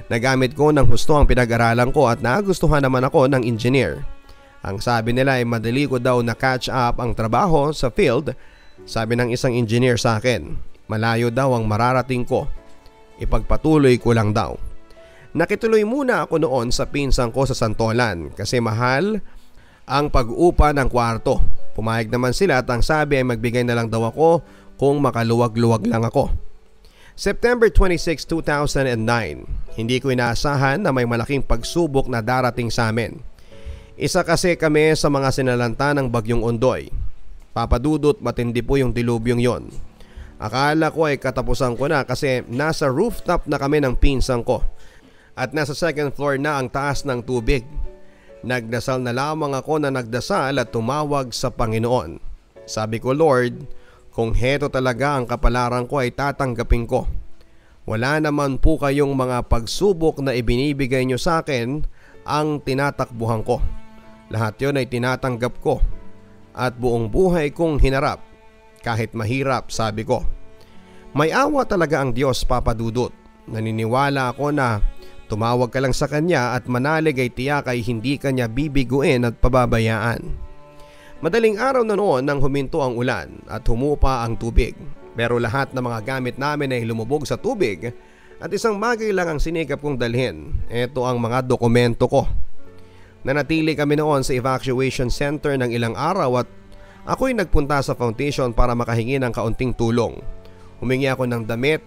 Nagamit ko ng husto ang pinag-aralan ko at nagustuhan naman ako ng engineer. Ang sabi nila ay madali ko daw na catch up ang trabaho sa field. Sabi ng isang engineer sa akin, malayo daw ang mararating ko. Ipagpatuloy ko lang daw. Nakituloy muna ako noon sa pinsan ko sa Santolan kasi mahal ang pag-upa ng kwarto. Pumayag naman sila at ang sabi ay magbigay na lang daw ako kung makaluwag-luwag lang ako. September twenty-sixth, two thousand nine. Hindi ko inaasahan na may malaking pagsubok na darating sa amin. Isa kasi kami sa mga sinalanta ng Bagyong Ondoy. Papadudot matindi po yung dilubyong yon. Akala ko ay katapusan ko na kasi nasa rooftop na kami ng pinsan ko. At nasa second floor na ang taas ng tubig. Nagdasal na lamang ako na nagdasal at tumawag sa Panginoon. Sabi ko, Lord, kung heto talaga ang kapalaran ko ay tatanggapin ko. Wala naman po kayong mga pagsubok na ibinibigay nyo sa akin ang tinatakbuhan ko. Lahat yon ay tinatanggap ko at buong buhay kong hinarap. Kahit mahirap, sabi ko. May awa talaga ang Diyos, Papa Dudut. Naniniwala ako na tumawag ka lang sa Kanya at manalig ay tiyak ay hindi Kanya bibiguin at pababayaan. Madaling araw na noon nang huminto ang ulan at humupa ang tubig. Pero lahat ng mga gamit namin ay lumubog sa tubig at isang bagay lang ang sinikap kong dalhin. Ito ang mga dokumento ko. Nanatili kami noon sa evacuation center ng ilang araw at ako'y nagpunta sa foundation para makahingi ng kaunting tulong. Humingi ako ng damit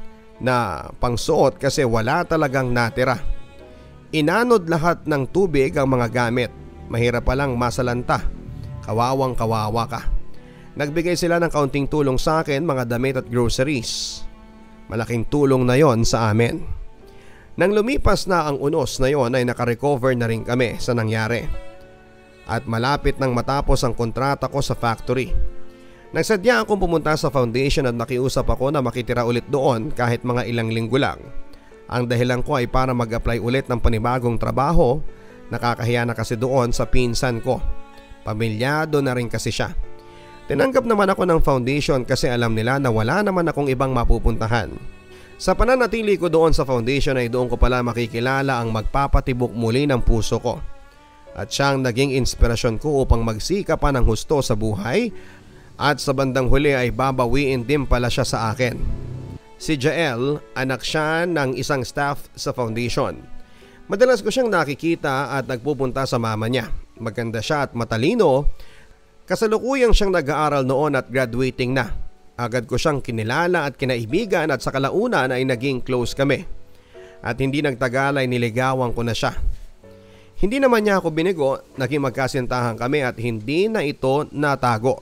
na pangsuot kasi wala talagang natira. Inanod lahat ng tubig ang mga gamit. Mahirap palang masalanta. Kawawang kawawa ka. Nagbigay sila ng kaunting tulong sa akin, mga damit at groceries. Malaking tulong na yon sa amin. Nang lumipas na ang unos na yon ay nakarecover na rin kami sa nangyari. At malapit nang matapos ang kontrata ko sa factory. Nagsadya akong pumunta sa foundation at nakiusap ako na makitira ulit doon kahit mga ilang linggo lang. Ang dahilan ko ay para mag-apply ulit ng panibagong trabaho. Nakakahiya na kasi doon sa pinsan ko. Pamilyado na rin kasi siya. Tinanggap naman ako ng foundation kasi alam nila na wala naman akong ibang mapupuntahan. Sa pananatili ko doon sa foundation ay doon ko pala makikilala ang magpapatibok muli ng puso ko. At siyang naging inspirasyon ko upang magsika pa ng husto sa buhay at sa bandang huli ay babawiin din pala siya sa akin. Si Jael, anak siya ng isang staff sa foundation. Madalas ko siyang nakikita at nagpupunta sa mama niya. Maganda siya at matalino. Kasalukuyang siyang nag-aaral noon at graduating na. Agad ko siyang kinilala at kinaibigan at sa kalaunan ay naging close kami. At hindi nagtagal ay niligawan ko na siya. Hindi naman niya ako binigo, naging magkasintahan kami at hindi na ito natago.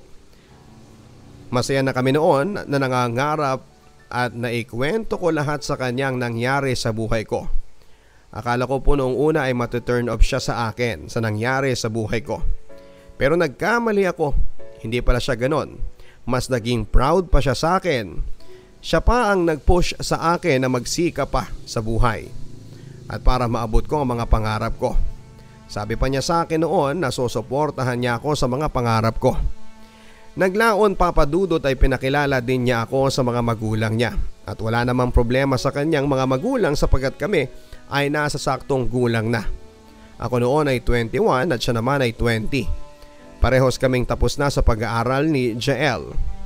Masaya na kami noon na nangangarap at naikwento ko lahat sa kanyang nangyari sa buhay ko. Akala ko po noong una ay matuturn off siya sa akin sa nangyari sa buhay ko. Pero nagkamali ako, hindi pala siya ganon. Mas naging proud pa siya sa akin. Siya pa ang nag-push sa akin na magsika pa sa buhay. At para maabot ko ang mga pangarap ko. Sabi pa niya sa akin noon na susuportahan niya ako sa mga pangarap ko. Naglaon papadudot ay pinakilala din niya ako sa mga magulang niya. At wala namang problema sa kanyang mga magulang sapagkat kami ay nasa saktong gulang na. Ako noon ay twenty-one at siya naman ay twenty. Parehos kaming tapos na sa pag-aaral ni Jael.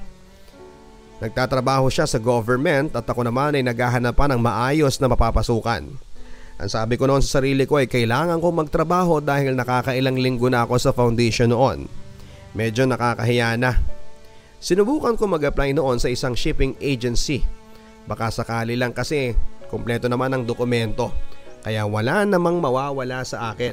Nagtatrabaho siya sa government at ako naman ay naghahanap pa ng maayos na mapapasukan. Ang sabi ko noon sa sarili ko ay kailangan kong magtrabaho dahil nakakailang linggo na ako sa foundation noon. Medyo nakakahiya na. Sinubukan ko mag-apply noon sa isang shipping agency. Baka sakali lang kasi kumpleto naman ang dokumento. Kaya wala namang mawawala sa akin.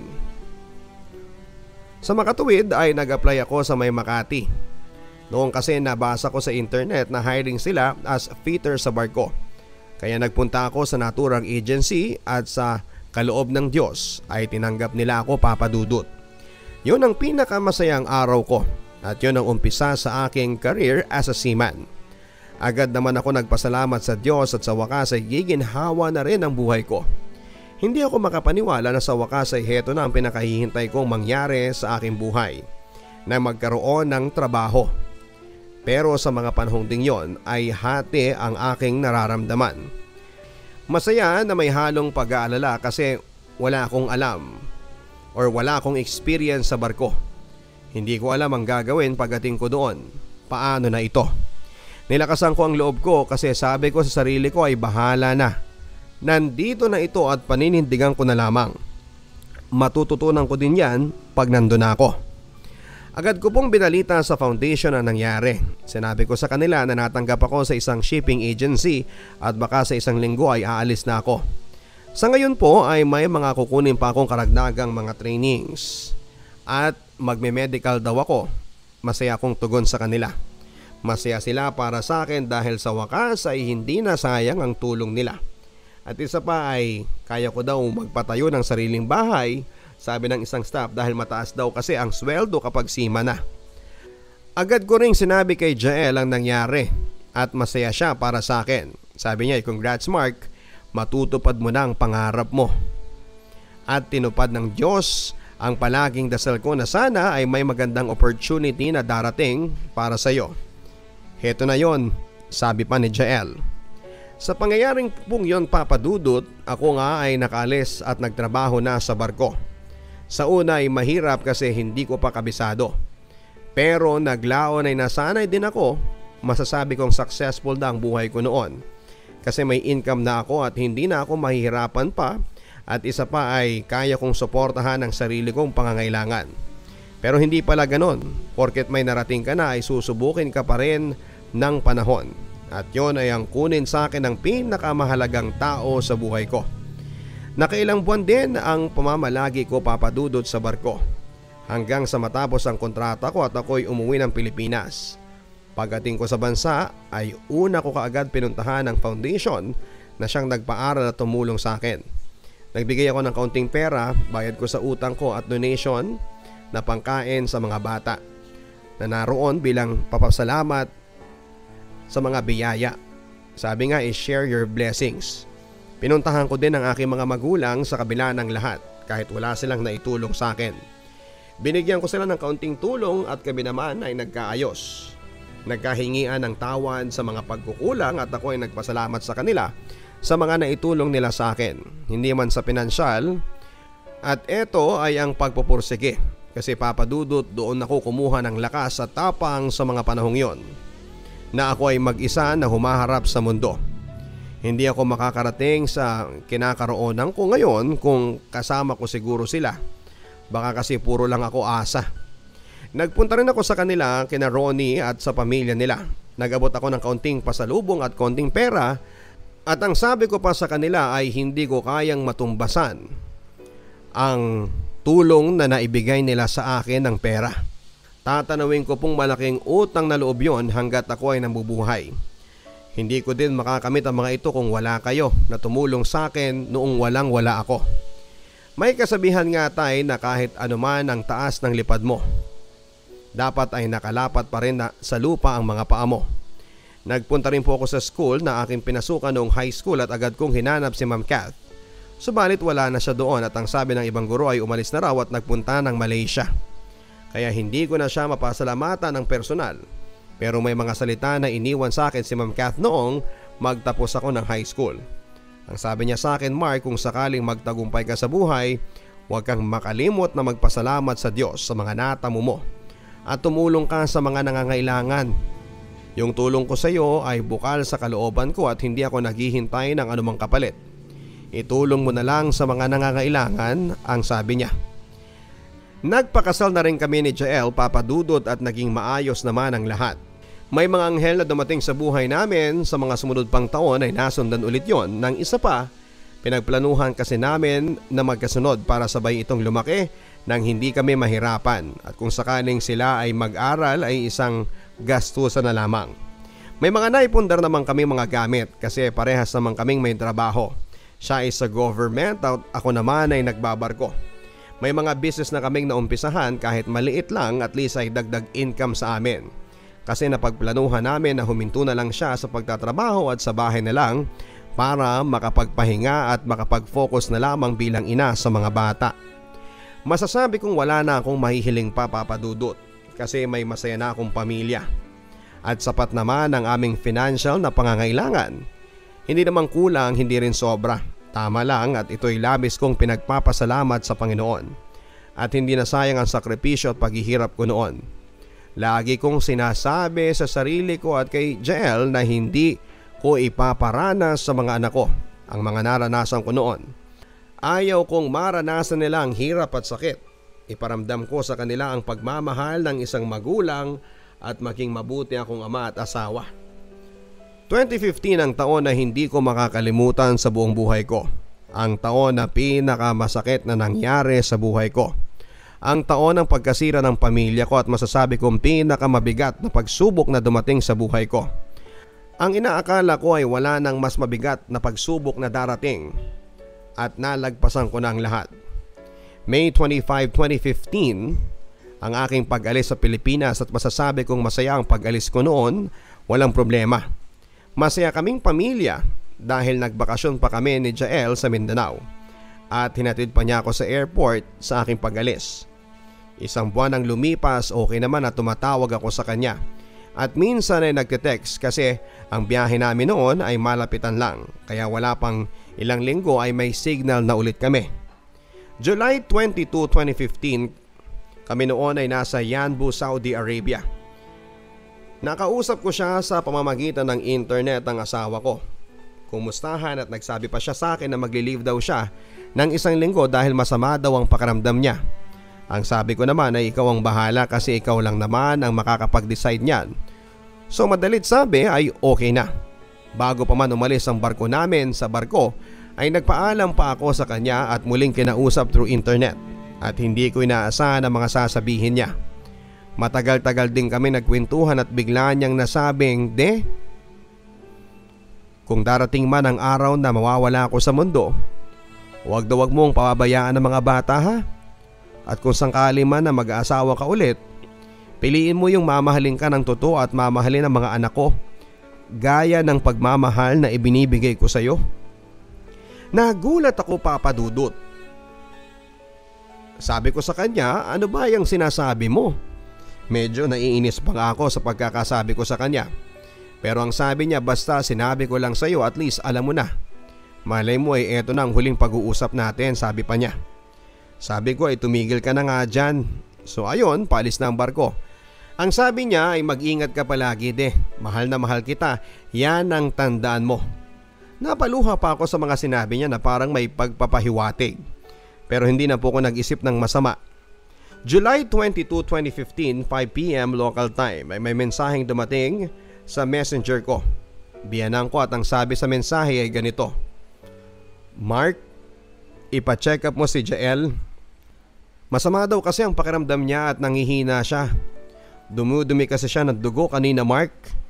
Sa makatuwid ay nag-apply ako sa May Makati. Noon kasi nabasa ko sa internet na hiring sila as fitter sa barko. Kaya nagpunta ako sa naturang agency at sa kaloob ng Diyos ay tinanggap nila ako papadudot. Yun ang pinakamasayang araw ko at yun ang umpisa sa aking career as a seaman. Agad naman ako nagpasalamat sa Diyos at sa wakas ay giginhawa na rin ang buhay ko. Hindi ako makapaniwala na sa wakas ay heto na ang pinakahihintay kong mangyari sa aking buhay, na magkaroon ng trabaho. Pero sa mga panahong ding yon ay hati ang aking nararamdaman. Masaya na may halong pag-aalala kasi wala akong alam or wala akong experience sa barko. Hindi ko alam ang gagawin pagdating ko doon. Paano na ito? Nilakasan ko ang loob ko kasi sabi ko sa sarili ko ay bahala na. Nandito na ito at paninindigan ko na lamang. Matututunan ko din yan pag nandun na ako. Agad ko pong binalita sa foundation ang nangyari. Sinabi ko sa kanila na natanggap ako sa isang shipping agency at baka sa isang linggo ay aalis na ako. Sa ngayon po ay may mga kukunin pa akong karagdagang mga trainings at magme-medical daw ako. Masaya akong tugon sa kanila. Masaya sila para sa akin dahil sa wakas ay hindi na sayang ang tulong nila. At isa pa ay kaya ko daw magpatayo ng sariling bahay, sabi ng isang staff, dahil mataas daw kasi ang sweldo kapag sima na. Agad ko ring sinabi kay Jael ang nangyari at masaya siya para sa akin. Sabi niya, congrats Mark, matutupad mo na ang pangarap mo. At tinupad ng Diyos ang palaging dasal ko na sana ay may magandang opportunity na darating para sa iyo. Heto na yon, sabi pa ni Jael. Sa pangyayaring pong yon, Papa Dudut, ako nga ay nakaalis at nagtrabaho na sa barko. Sa una ay mahirap kasi hindi ko pa kabisado. Pero naglaon ay nasanay din ako. Masasabi kong successful na ang buhay ko noon. Kasi may income na ako at hindi na ako mahihirapan pa. At isa pa ay kaya kong suportahan ang sarili kong pangangailangan. Pero hindi pala ganon. Porket may narating ka na ay susubukin ka pa rin ng panahon. At yon ay ang kunin sa akin ng pinakamahalagang tao sa buhay ko. Nakailang buwan din ang pamamalagi ko, Papa Dudut, sa barko. Hanggang sa matapos ang kontrata ko at ako'y umuwi ng Pilipinas. Pagdating ko sa bansa ay una ko kaagad pinuntahan ang foundation na siyang nagpaaral at tumulong sa akin. Nagbigay ako ng kaunting pera, bayad ko sa utang ko at donation na pangkain sa mga bata na naroon bilang papasalamat sa mga biyaya. Sabi nga is share your blessings. Pinuntahan ko din ang aking mga magulang sa kabila ng lahat kahit wala silang naitulong sa akin. Binigyan ko sila ng kaunting tulong at kami naman ay nagkaayos. Nagkahingian ng tawad sa mga pagkukulang at ako ay nagpasalamat sa kanila sa mga naitulong nila sa akin. Hindi man sa pinansyal. At ito ay ang pagpupursige. Kasi Papa Dudut, doon ako kumuha ng lakas at tapang sa mga panahong yon na ako ay mag-isa na humaharap sa mundo. Hindi ako makakarating sa kinakaroonan ko ngayon kung kasama ko siguro sila. Baka kasi puro lang ako asa. Nagpunta rin ako sa kanila, kina Ronnie at sa pamilya nila. Nag-abot ako ng kaunting pasalubong at kaunting pera. At ang sabi ko pa sa kanila ay hindi ko kayang matumbasan ang tulong na naibigay nila sa akin ng pera. Tatanawin ko pong malaking utang na loob yon hanggat ako ay nabubuhay. Hindi ko din makakamit ang mga ito kung wala kayo na tumulong sa akin noong walang wala ako. May kasabihan nga tayo na kahit anuman ang taas ng lipad mo, dapat ay nakalapat pa rin na sa lupa ang mga paa mo. Nagpunta rin po ako sa school na aking pinasukan noong high school at agad kong hinanap si Ma'am Kath. Subalit wala na siya doon at ang sabi ng ibang guro ay umalis na raw at nagpunta ng Malaysia. Kaya hindi ko na siya mapasalamatan ng personal. Pero may mga salita na iniwan sa akin si Ma'am Kath noong magtapos ako ng high school. Ang sabi niya sa akin, Mark, kung sakaling magtagumpay ka sa buhay, huwag kang makalimot na magpasalamat sa Diyos sa mga natamo mo at tumulong ka sa mga nangangailangan. Yung tulong ko sa iyo ay bukal sa kalooban ko at hindi ako naghihintay ng anumang kapalit. Itulong mo na lang sa mga nangangailangan, ang sabi niya. Nagpakasal na rin kami ni Jael, Papa Dudut, at naging maayos naman ang lahat. May mga anghel na dumating sa buhay namin, sa mga sumunod pang taon ay nasundan ulit yon. Nang isa pa, pinagplanuhan kasi namin na magkasunod para sabay itong lumaki nang hindi kami mahirapan. At kung sakaling sila ay mag-aral ay isang gastusan na lamang. May mga naipundar naman kami mga gamit kasi parehas naman kaming may trabaho. Siya ay sa government at ako naman ay nagbabarko. May mga business na kaming naumpisahan kahit maliit lang, at least ay dagdag income sa amin. Kasi napagplanuhan namin na huminto na lang siya sa pagtatrabaho at sa bahay na lang para makapagpahinga at makapag-focus na lamang bilang ina sa mga bata. Masasabi kong wala na akong mahihiling pa, Papa Dudut, kasi may masaya na akong pamilya. At sapat naman ang aming financial na pangangailangan. Hindi naman kulang, hindi rin sobra. Tama lang at ito'y labis kong pinagpapasalamat sa Panginoon. At hindi na sayang ang sakripisyo at paghihirap ko noon. Lagi kong sinasabi sa sarili ko at kay Jael na hindi ko ipaparanas sa mga anak ko ang mga naranasan ko noon. Ayaw kong maranasan nila ang hirap at sakit. Iparamdam ko sa kanila ang pagmamahal ng isang magulang at maging mabuti akong ama at asawa. twenty fifteen ang taon na hindi ko makakalimutan sa buong buhay ko. Ang taon na pinakamasakit na nangyari sa buhay ko. Ang taon ng pagkasira ng pamilya ko at masasabi kong pinakamabigat na pagsubok na dumating sa buhay ko. Ang inaakala ko ay wala nang mas mabigat na pagsubok na darating at nalagpasan ko na ang lahat. May twenty-fifth, twenty fifteen ang aking pag-alis sa Pilipinas at masasabi kong masaya ang pag-alis ko noon, walang problema. Masaya kaming pamilya dahil nagbakasyon pa kami ni Jael sa Mindanao at hinatid pa niya ako sa airport sa aking pag-alis. Isang buwan ang lumipas, okay naman at tumatawag ako sa kanya. At minsan ay nagte-text kasi ang biyahe namin noon ay malapitan lang kaya wala pang ilang linggo ay may signal na ulit kami. July twenty-second, twenty fifteen, kami noon ay nasa Yanbu, Saudi Arabia. Nakausap ko siya sa pamamagitan ng internet ang asawa ko. Kumustahan at nagsabi pa siya sa akin na magli-leave daw siya ng isang linggo dahil masama daw ang pakiramdam niya. Ang sabi ko naman ay ikaw ang bahala kasi ikaw lang naman ang makakapag-decide niyan. So madalit sabi ay okay na. Bago pa man umalis ang barko namin sa barko ay nagpaalam pa ako sa kanya at muling kinausap through internet at hindi ko inaasahan ang mga sasabihin niya. Matagal-tagal din kami nagkwentuhan at bigla niyang nasabing, "De, kung darating man ang araw na mawawala ako sa mundo, huwag daw wag mong pababayaan ang mga bata ha? At kung sangkali man na mag-aasawa ka ulit, piliin mo yung mamahalin ka ng totoo at mamahalin ang mga anak ko, gaya ng pagmamahal na ibinibigay ko sa iyo." Nagulat ako, Papa Dudut. Sabi ko sa kanya, "Ano ba yung sinasabi mo?" Medyo naiinis pa nga ako sa pagkakasabi ko sa kanya. Pero ang sabi niya, "Basta sinabi ko lang sa iyo, at least alam mo na. Malay mo ay eto na ang huling pag-uusap natin," sabi pa niya. Sabi ko ay tumigil ka na nga dyan. So ayun, paalis na ang barko. Ang sabi niya ay mag-ingat ka palagi de. Mahal na mahal kita. Yan ang tandaan mo. Napaluha pa ako sa mga sinabi niya na parang may pagpapahiwatig. Pero hindi na po ako nag-isip ng masama. July twenty-second, twenty fifteen, five p.m. local time ay may mensaheng dumating sa messenger ko. Biyanan ko at ang sabi sa mensahe ay ganito: "Mark, ipa-check up mo si Jael. Masama daw kasi ang pakiramdam niya at nangihina siya. Dumudumi kasi siya ng dugo kanina, Mark."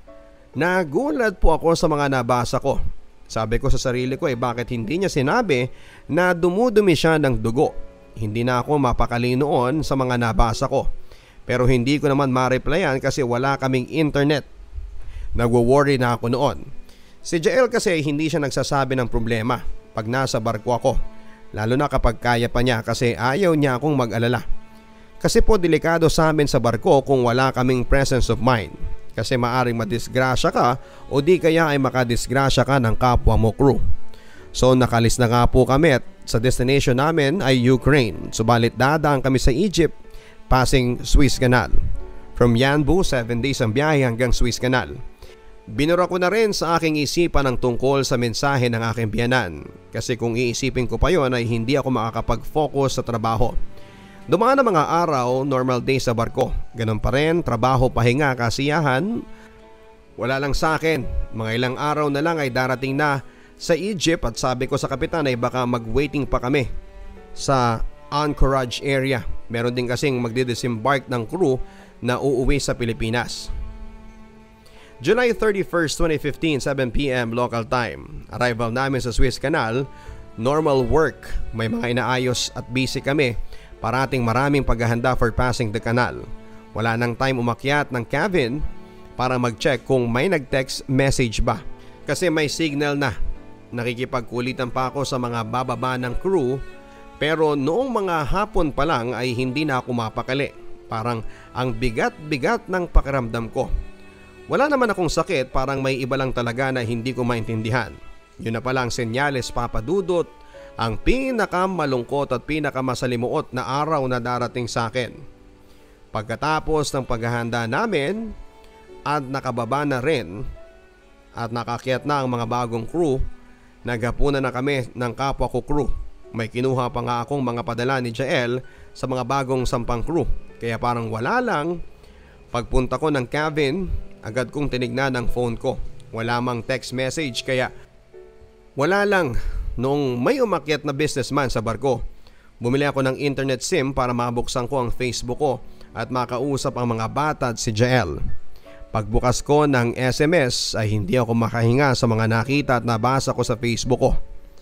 Nagulat po ako sa mga nabasa ko. Sabi ko sa sarili ko, eh bakit hindi niya sinabi na dumudumi siya ng dugo? Hindi na ako mapakali noon sa mga nabasa ko. Pero hindi ko naman ma-replyan kasi wala kaming internet. Nagwo-worry na ako noon. Si Jael kasi hindi siya nagsasabi ng problema pag nasa barko ako. Lalo na kapag kaya pa niya kasi ayaw niya akong mag-alala. Kasi po delikado sa amin sa barko kung wala kaming presence of mind. Kasi maaring madisgrasya ka o di kaya ay makadisgrasya ka ng kapwa mo crew. So nakalis na nga po kami at sa destination namin ay Ukraine. Subalit dadaan kami sa Egypt passing Suez Canal. From Yanbu, seven days ang biyahe hanggang Suez Canal. Binura ko na rin sa aking isipan ang tungkol sa mensahe ng aking biyanan. Kasi kung iisipin ko pa yon ay hindi ako makakapag-focus sa trabaho. Dumaan ang mga araw, normal day sa barko. Ganun pa rin, trabaho, pahinga, kasiyahan. Wala lang sa akin. Mga ilang araw na lang ay darating na sa Egypt at sabi ko sa kapitan ay baka mag-waiting pa kami sa Anchorage area. Meron din kasing magdidisembark ng crew na uuwi sa Pilipinas. July thirty-first, twenty fifteen, seven p.m. local time. Arrival namin sa Suez Canal. Normal work. May mga inaayos at busy kami. Parating maraming paghahanda for passing the canal. Wala nang time umakyat ng cabin para mag-check kung may nag-text message ba. Kasi may signal na. Nakikipagkulitan pa ako sa mga bababa ng crew. Pero noong mga hapon pa lang ay hindi na ako mapakali. Parang ang bigat-bigat ng pakiramdam ko. Wala naman akong sakit, parang may iba lang talaga na hindi ko maintindihan. Yun na pala ang senyales, Papa Dudut, ang pinakamalungkot at pinakamasalimuot na araw na darating sa akin. Pagkatapos ng paghahanda namin at nakababa na rin at nakakyat na ang mga bagong crew, naghapunan na kami ng kapwa ko crew. May kinuha pa nga akong mga padala ni Jael sa mga bagong sampang crew, kaya parang wala lang. Pagpunta ko ng cabin, agad kong tinignan ang phone ko. Wala mang text message, kaya wala lang. Noong may umakyat na businessman sa barko, bumili ako ng internet SIM para mabuksan ko ang Facebook ko at makausap ang mga bata at si Jael. Pagbukas ko ng S M S ay hindi ako makahinga sa mga nakita at nabasa ko sa Facebook ko.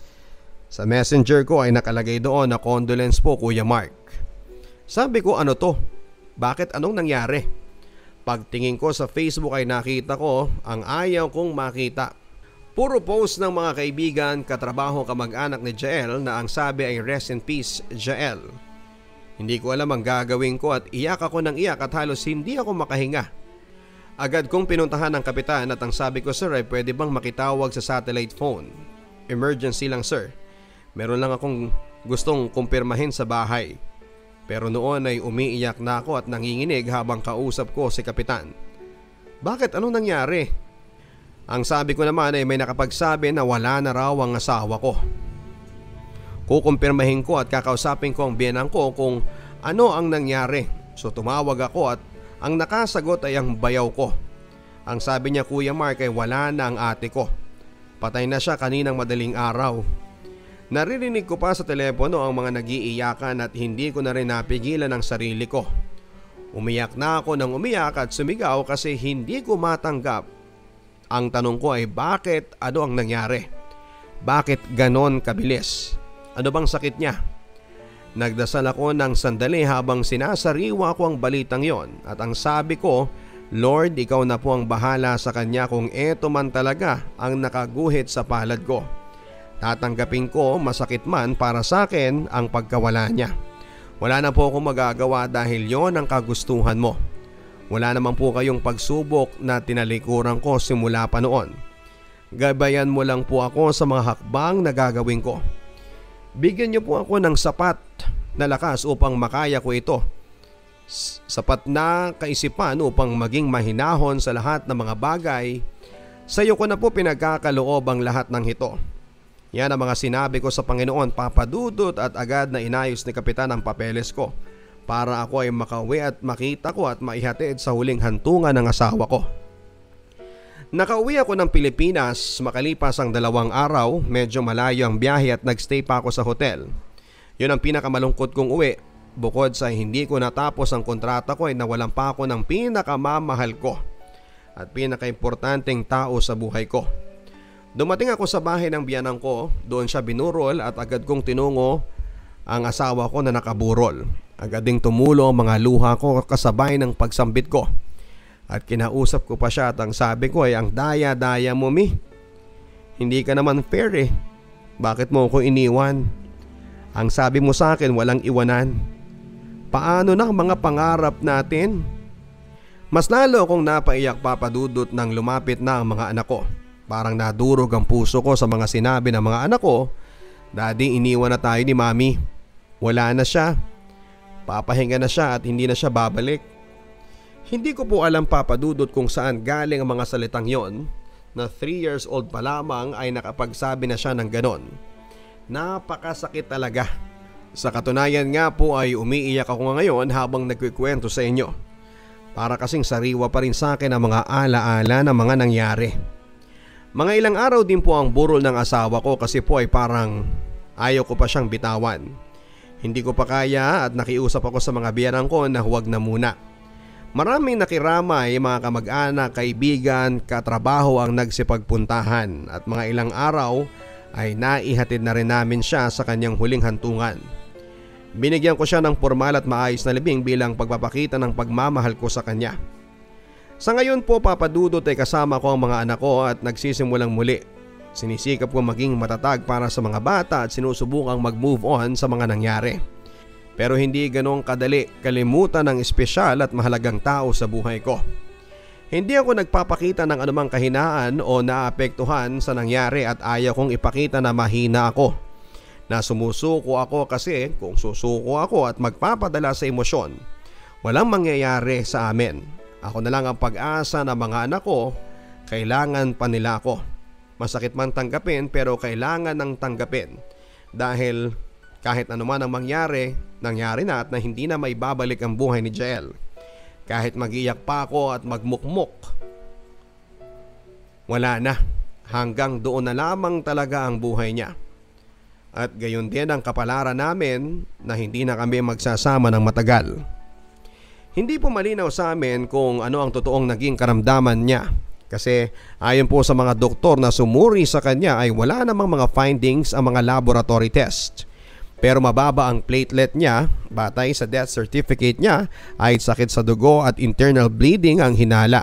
Sa messenger ko ay nakalagay doon na condolence po Kuya Mark. Sabi ko, ano to? Bakit, anong nangyari? Pagtingin ko sa Facebook ay nakita ko ang ayaw kong makita. Puro post ng mga kaibigan, katrabaho, kamag-anak ni Jael na ang sabi ay rest in peace Jael. Hindi ko alam ang gagawin ko at iyak ako ng iyak at halos hindi ako makahinga. Agad kong pinuntahan ng kapitan at ang sabi ko, sir, ay pwede bang makitawag sa satellite phone? Emergency lang, sir. Meron lang akong gustong kumpirmahin sa bahay. Pero noon ay umiiyak na ako at nanginginig habang kausap ko si kapitan. Bakit, anong nangyari? Ang sabi ko naman ay may nakapagsabi na wala na raw ang asawa ko. Kukumpirmahin ko at kakausapin ko ang biyenan ko kung ano ang nangyari. So tumawag ako at ang nakasagot ay ang bayaw ko. Ang sabi niya, Kuya Mark, ay wala na ang ate ko. Patay na siya kaninang madaling araw. Naririnig ko pa sa telepono ang mga nag-iiyakan at hindi ko na rin napigilan ang sarili ko. Umiyak na ako ng umiyak at sumigaw kasi hindi ko matanggap. Ang tanong ko ay bakit, ano ang nangyari? Bakit ganon kabilis? Ano bang sakit niya? Nagdasal ako ng sandali habang sinasariwa ko ang balitang yon at ang sabi ko, Lord, ikaw na po ang bahala sa kanya kung eto man talaga ang nakaguhit sa palad ko. Tatanggapin ko, masakit man para sa akin ang pagkawala niya. Wala na po akong magagawa dahil yon ang kagustuhan mo. Wala naman po kayong pagsubok na tinalikuran ko simula pa noon. Gabayan mo lang po ako sa mga hakbang na gagawin ko. Bigyan niyo po ako ng sapat na lakas upang makaya ko ito. Sapat na kaisipan upang maging mahinahon sa lahat ng mga bagay. Sa iyo ko na po pinagkakaloob ang lahat ng ito. Yan ang mga sinabi ko sa Panginoon, Papa Dudut, at agad na inayos ni Kapitan ang papeles ko para ako ay makauwi at makita ko at maihatid sa huling hantungan ng asawa ko. Nakauwi ako ng Pilipinas makalipas ang dalawang araw, medyo malayo ang biyahe at nagstay pa ako sa hotel. Yun ang pinakamalungkot kong uwi. Bukod sa hindi ko natapos ang kontrata ko ay nawalan pa ako ng pinakamamahal ko at pinakaimportanteng tao sa buhay ko. Dumating ako sa bahay ng biyanan ko, doon siya binurol at agad kong tinungo ang asawa ko na nakaburol. Agad ding tumulo ang mga luha ko kasabay ng pagsambit ko. At kinausap ko pa siya at ang sabi ko ay, ang daya-daya mo, mi. Hindi ka naman fair eh. Bakit mo ko iniwan? Ang sabi mo sa akin, walang iwanan. Paano na ang mga pangarap natin? Mas lalo akong napaiyak, Papa Dudut, nang lumapit na ang mga anak ko. Parang nadurog ang puso ko sa mga sinabi ng mga anak ko. Daddy, iniwan na tayo ni Mami. Wala na siya. Papahinga na siya at hindi na siya babalik. Hindi ko po alam, Papa Dudut, kung saan galing ang mga salitang yon na three years old pa lamang ay nakapagsabi na siya ng ganon. Napakasakit talaga. Sa katunayan nga po ay umiiyak ako ngayon habang nagkikwento sa inyo. Para kasing sariwa pa rin sa akin ang mga alaala ng mga nangyari. Mga ilang araw din po ang burol ng asawa ko kasi po ay parang ayaw ko pa siyang bitawan. Hindi ko pa kaya at nakiusap ako sa mga biyanan ko na huwag na muna. Maraming nakiramay, mga kamag-anak, kaibigan, katrabaho ang nagsipagpuntahan at mga ilang araw ay naihatid na rin namin siya sa kanyang huling hantungan. Binigyan ko siya ng formal at maayos na libing bilang pagpapakita ng pagmamahal ko sa kanya. Sa ngayon po, Papa Dudut, ay kasama ko ang mga anak ko at nagsisimulang muli. Sinisikap ko maging matatag para sa mga bata at sinusubukang mag-move on sa mga nangyari. Pero hindi ganong kadali kalimutan ng espesyal at mahalagang tao sa buhay ko. Hindi ako nagpapakita ng anumang kahinaan o naapektuhan sa nangyari at ayaw kong ipakita na mahina ako. Na sumusuko ako kasi kung susuko ako at magpapadala sa emosyon, walang mangyayari sa amin. Ako na lang ang pag-asa ng mga anak ko, kailangan pa nila ako. Masakit man tanggapin pero kailangan ng tanggapin. Dahil kahit anuman ang mangyari, nangyari na at na hindi na maibabalik ang buhay ni Jael. Kahit mag-iyak pa ako at magmukmuk, wala na. Hanggang doon na lamang talaga ang buhay niya. At gayon din ang kapalaran namin na hindi na kami magsasama ng matagal. Hindi po malinaw sa amin kung ano ang totoong naging karamdaman niya. Kasi ayon po sa mga doktor na sumuri sa kanya ay wala namang mga findings ang mga laboratory test. Pero mababa ang platelet niya, batay sa death certificate niya ay sakit sa dugo at internal bleeding ang hinala.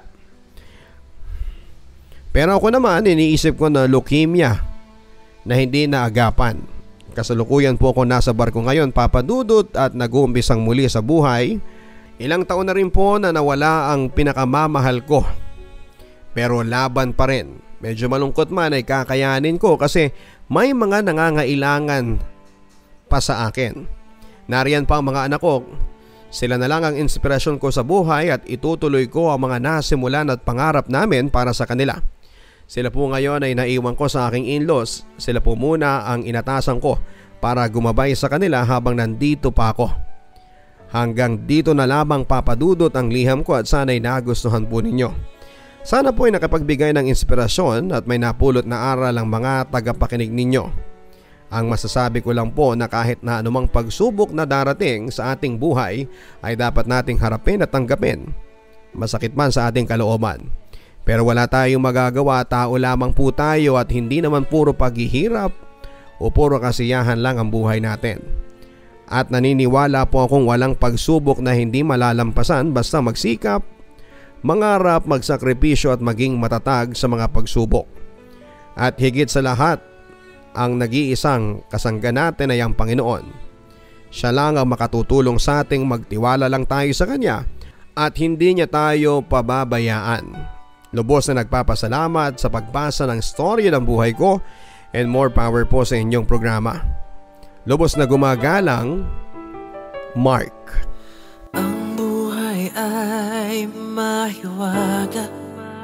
Pero ako naman iniisip ko na leukemia na hindi naagapan. Kasalukuyan po ako nasa barko ngayon, Papa Dudut, at nag-uumpisang muli sa buhay. Ilang taon na rin po na nawala ang pinakamamahal ko. Pero laban pa rin. Medyo malungkot man ay kakayanin ko kasi may mga nangangailangan pa sa akin. Nariyan pa ang mga anak ko. Sila na lang ang inspirasyon ko sa buhay at itutuloy ko ang mga nasimulan at pangarap namin para sa kanila. Sila po ngayon ay naiwan ko sa aking in-laws. Sila po muna ang inatasan ko para gumabay sa kanila habang nandito pa ako. Hanggang dito na lamang, Papa Dudut, ang liham ko at sana'y nagustuhan po ninyo. Sana po ay nakapagbigay ng inspirasyon at may napulot na aral ang mga tagapakinig ninyo. Ang masasabi ko lang po na kahit na anumang pagsubok na darating sa ating buhay ay dapat nating harapin at tanggapin. Masakit man sa ating kalooban. Pero wala tayong magagawa, tao lamang po tayo at hindi naman puro paghihirap o puro kasiyahan lang ang buhay natin. At naniniwala po akong walang pagsubok na hindi malalampasan basta magsikap, mangarap, magsakripisyo at maging matatag sa mga pagsubok. At higit sa lahat, ang nag-iisang kasangga natin ay ang Panginoon. Siya lang ang makatutulong sa ating magtiwala lang tayo sa Kanya at hindi niya tayo pababayaan. Lubos na nagpapasalamat sa pagbasa ng storya ng buhay ko and more power po sa inyong programa. Lubos na gumagalang, Mark. Ang buhay ay mahiwaga,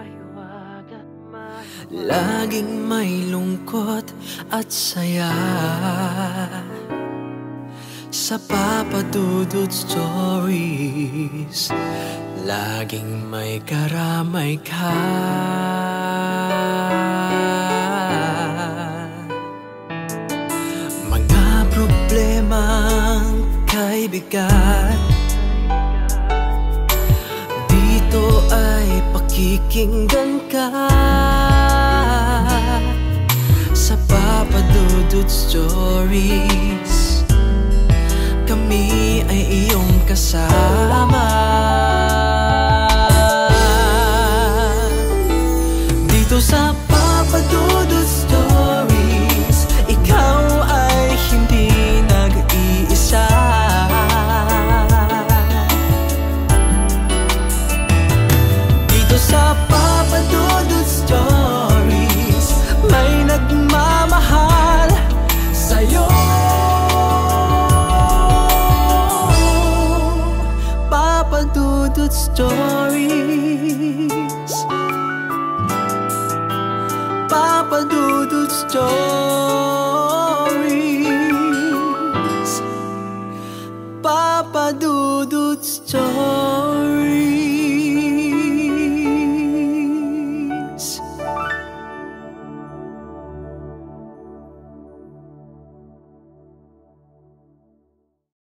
laging may lungkot at saya. Sa Papa Dudut Stories, laging may karamay ka. Mga problemang kay bigat, dito ay pakikinggan ka. Sa Papa Dudut Stories, kami ay iyong kasama. Dito sa Papa Dudut Stories, ikaw ay hindi nag-iisa. Dito sa Papa Dudut Stories, may nagmamahal sa'yo. Papa Dudut Stories, Papa Dudut Stories, Papa Dudut Stories.